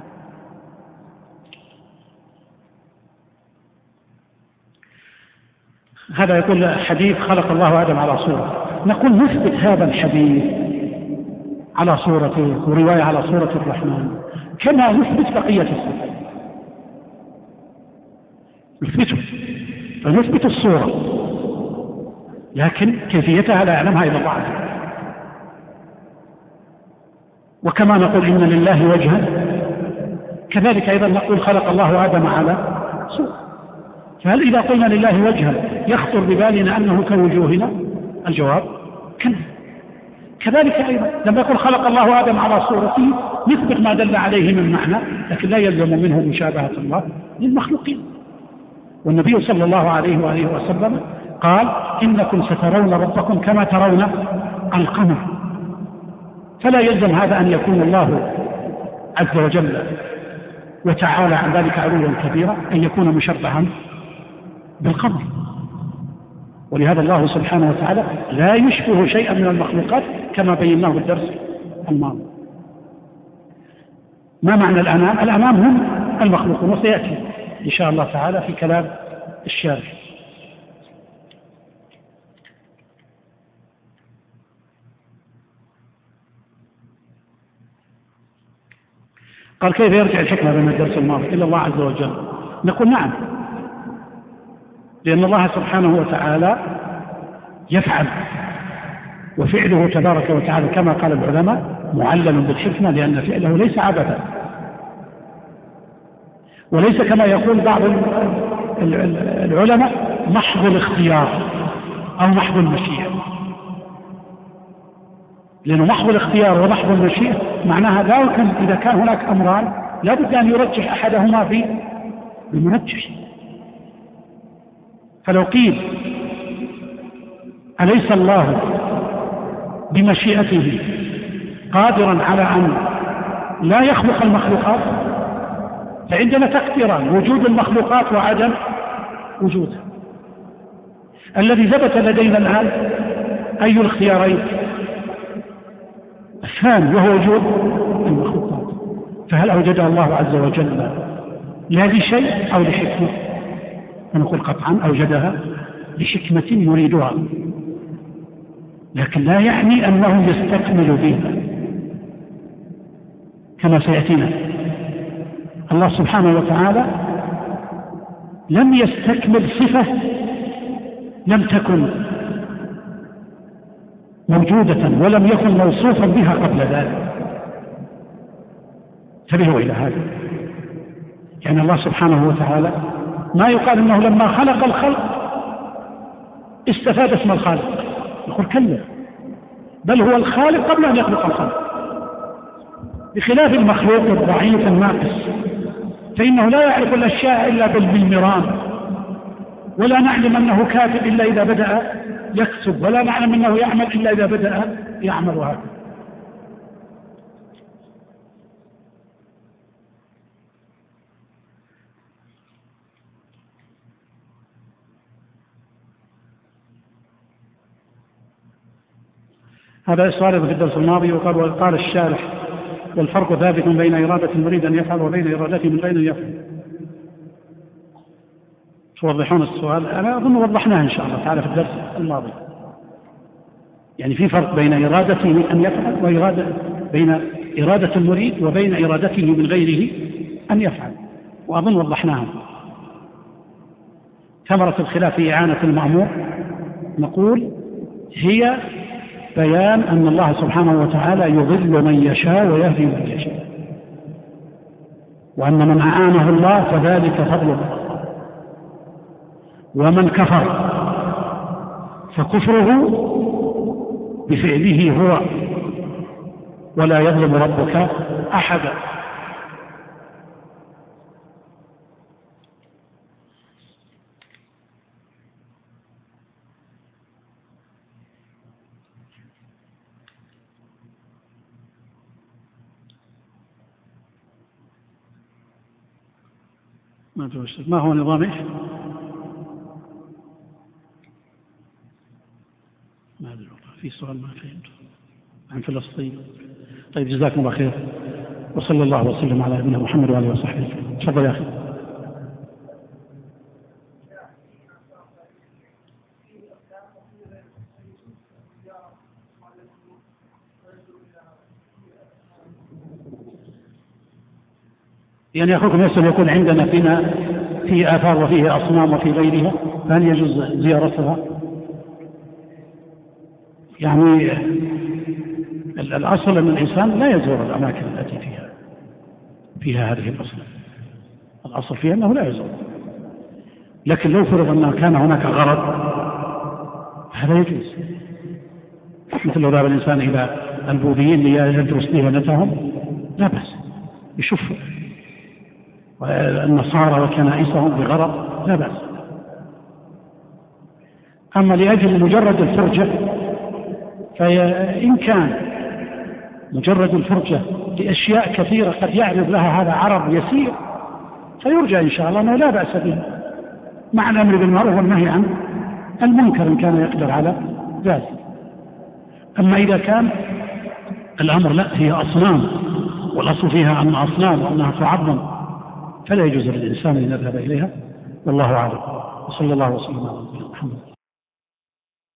هذا يقول حديث خلق الله آدم على صورة، نقول نثبت هذا الحديث على صورته ورواية على صورة الرحمن كما نثبت بقية الصفات، نثبته فنثبت الصورة، لكن كيفيتها لا يعلمها إلا الله. وكما نقول إن لله وجها كذلك أيضا نقول خلق الله آدم على صورة. فهل إذا قلنا لله وجها يخطر ببالنا أنه كوجوهنا؟ الجواب كلا. كذلك أيضا لما يقول خلق الله آدم على صورته نثبت ما دل عليه من معنى، لكن لا يلزم منه مشابهة الله للمخلوقين. والنبي صلى الله عليه وآله وسلم قال إنكم سترون ربكم كما ترون القمر، فلا يلزم هذا أن يكون الله عز وجل وتعالى عن ذلك علوا كبيرا أن يكون مشبها بالقمر. ولهذا الله سبحانه وتعالى لا يشبه شيئا من المخلوقات كما بيناه في الدرس الماضي. ما معنى الأمام؟ الأمام هم المخلوقون، وسيأتي إن شاء الله تعالى في كلام الشارح. قال كيف يرجع الحكمة بين الدرس الماضي إلى الله عز وجل؟ نقول نعم، لأن الله سبحانه وتعالى يفعل، وفعله تبارك وتعالى كما قال العلماء معلل بالحكمة، لأن فعله ليس عبثا وليس كما يقول بعض العلماء محض الاختيار أو محض المشيئة، لأنه محض الاختيار ومحض المشيئة معناها إذا كان هناك أمران لا بد أن يرجح أحدهما بمرجح. فلو قيل أليس الله بمشيئته قادرا على أن لا يخلق المخلوقات، فعندنا تقديران: وجود المخلوقات وعدم وجودها. الذي ثبت لدينا الآن أي الاختيارين؟ الثاني، وهو وجود المخلوقات. فهل أوجدها الله عز وجل لا لشيء أو لحكمة؟ نقول قطعا أوجدها لحكمة يريدها، لكن لا يعني أنه يستكمل بها كما سيأتينا. الله سبحانه وتعالى لم يستكمل صفة لم تكن موجودة ولم يكن موصوفا بها قبل ذلك. انتبهوا إلى هذا. يعني الله سبحانه وتعالى ما يقال إنه لما خلق الخلق استفاد اسم الخالق، يقول كلا، بل هو الخالق قبل أن يخلق الخلق، بخلاف المخلوق الضعيف الناقص، فإنه لا يعرف الأشياء إلا بالمرام، ولا نعلم أنه كاتب إلا إذا بدأ يكتب، ولا نعلم أنه يعمل إلا إذا بدأ يعمل. هذا هذا سؤال في الدرس الماضي، وقال الشارح: والفرق ثابت بين إرادة المريد أن يفعل وبين إرادته من غير أن يفعل. توضحون السؤال؟ أنا أظن وضحناه إن شاء الله تعالى في الدرس الماضي. يعني في فرق بين إرادته أن يفعل بين إرادة المريد وبين إرادته من غيره أن يفعل، وأظن وضحناها. ثمرة الخلاف في إعانة المأمور نقول هي بيان أن الله سبحانه وتعالى يضل من يشاء ويهدي من يشاء، وأن من أعانه الله فذلك فضل الله، ومن كفر فكفره بفعله هو، ولا يظلم ربك أحدا. ما هو نظام إيش؟ ما أدري والله، في سؤال ما فهمته عن فلسطين. طيب جزاكم الله خير، وصلى الله وسلم على نبينا محمد وآله وصحبه. تفضل يا أخي. يعني أخوكم يسأل يكون عندنا في آثار وفيه أصنام وفي غيرها، فهل يجوز زيارتها؟ يعني الأصل أن الإنسان لا يزور الأماكن التي فيها هذه الأصنام، الأصل فيها أنه لا يزور. لكن لو فرض أن كان هناك غرض هذا يجوز، مثل لو ذهب الإنسان إلى البوذيين ليدرس ديانتهم لا بأس، يشوف النصارى وكنائسهم بغرض لا بأس. أما لأجل مجرد الفرجة، فإن كان مجرد الفرجة لأشياء كثيرة قد يعرض لها هذا عرض يسير، فيرجى إن شاء الله أنه لا بأس به، مع الأمر بالمعروف والنهي عن المنكر إن كان يقدر على ذلك. أما إذا كان الأمر لا، هي أصنام والأصل فيها أن أصنام وأنها تعظم، فلا يجوز للإنسان أن يذهب إليها، والله أعلم. وصلى الله وسلم على نبينا محمد.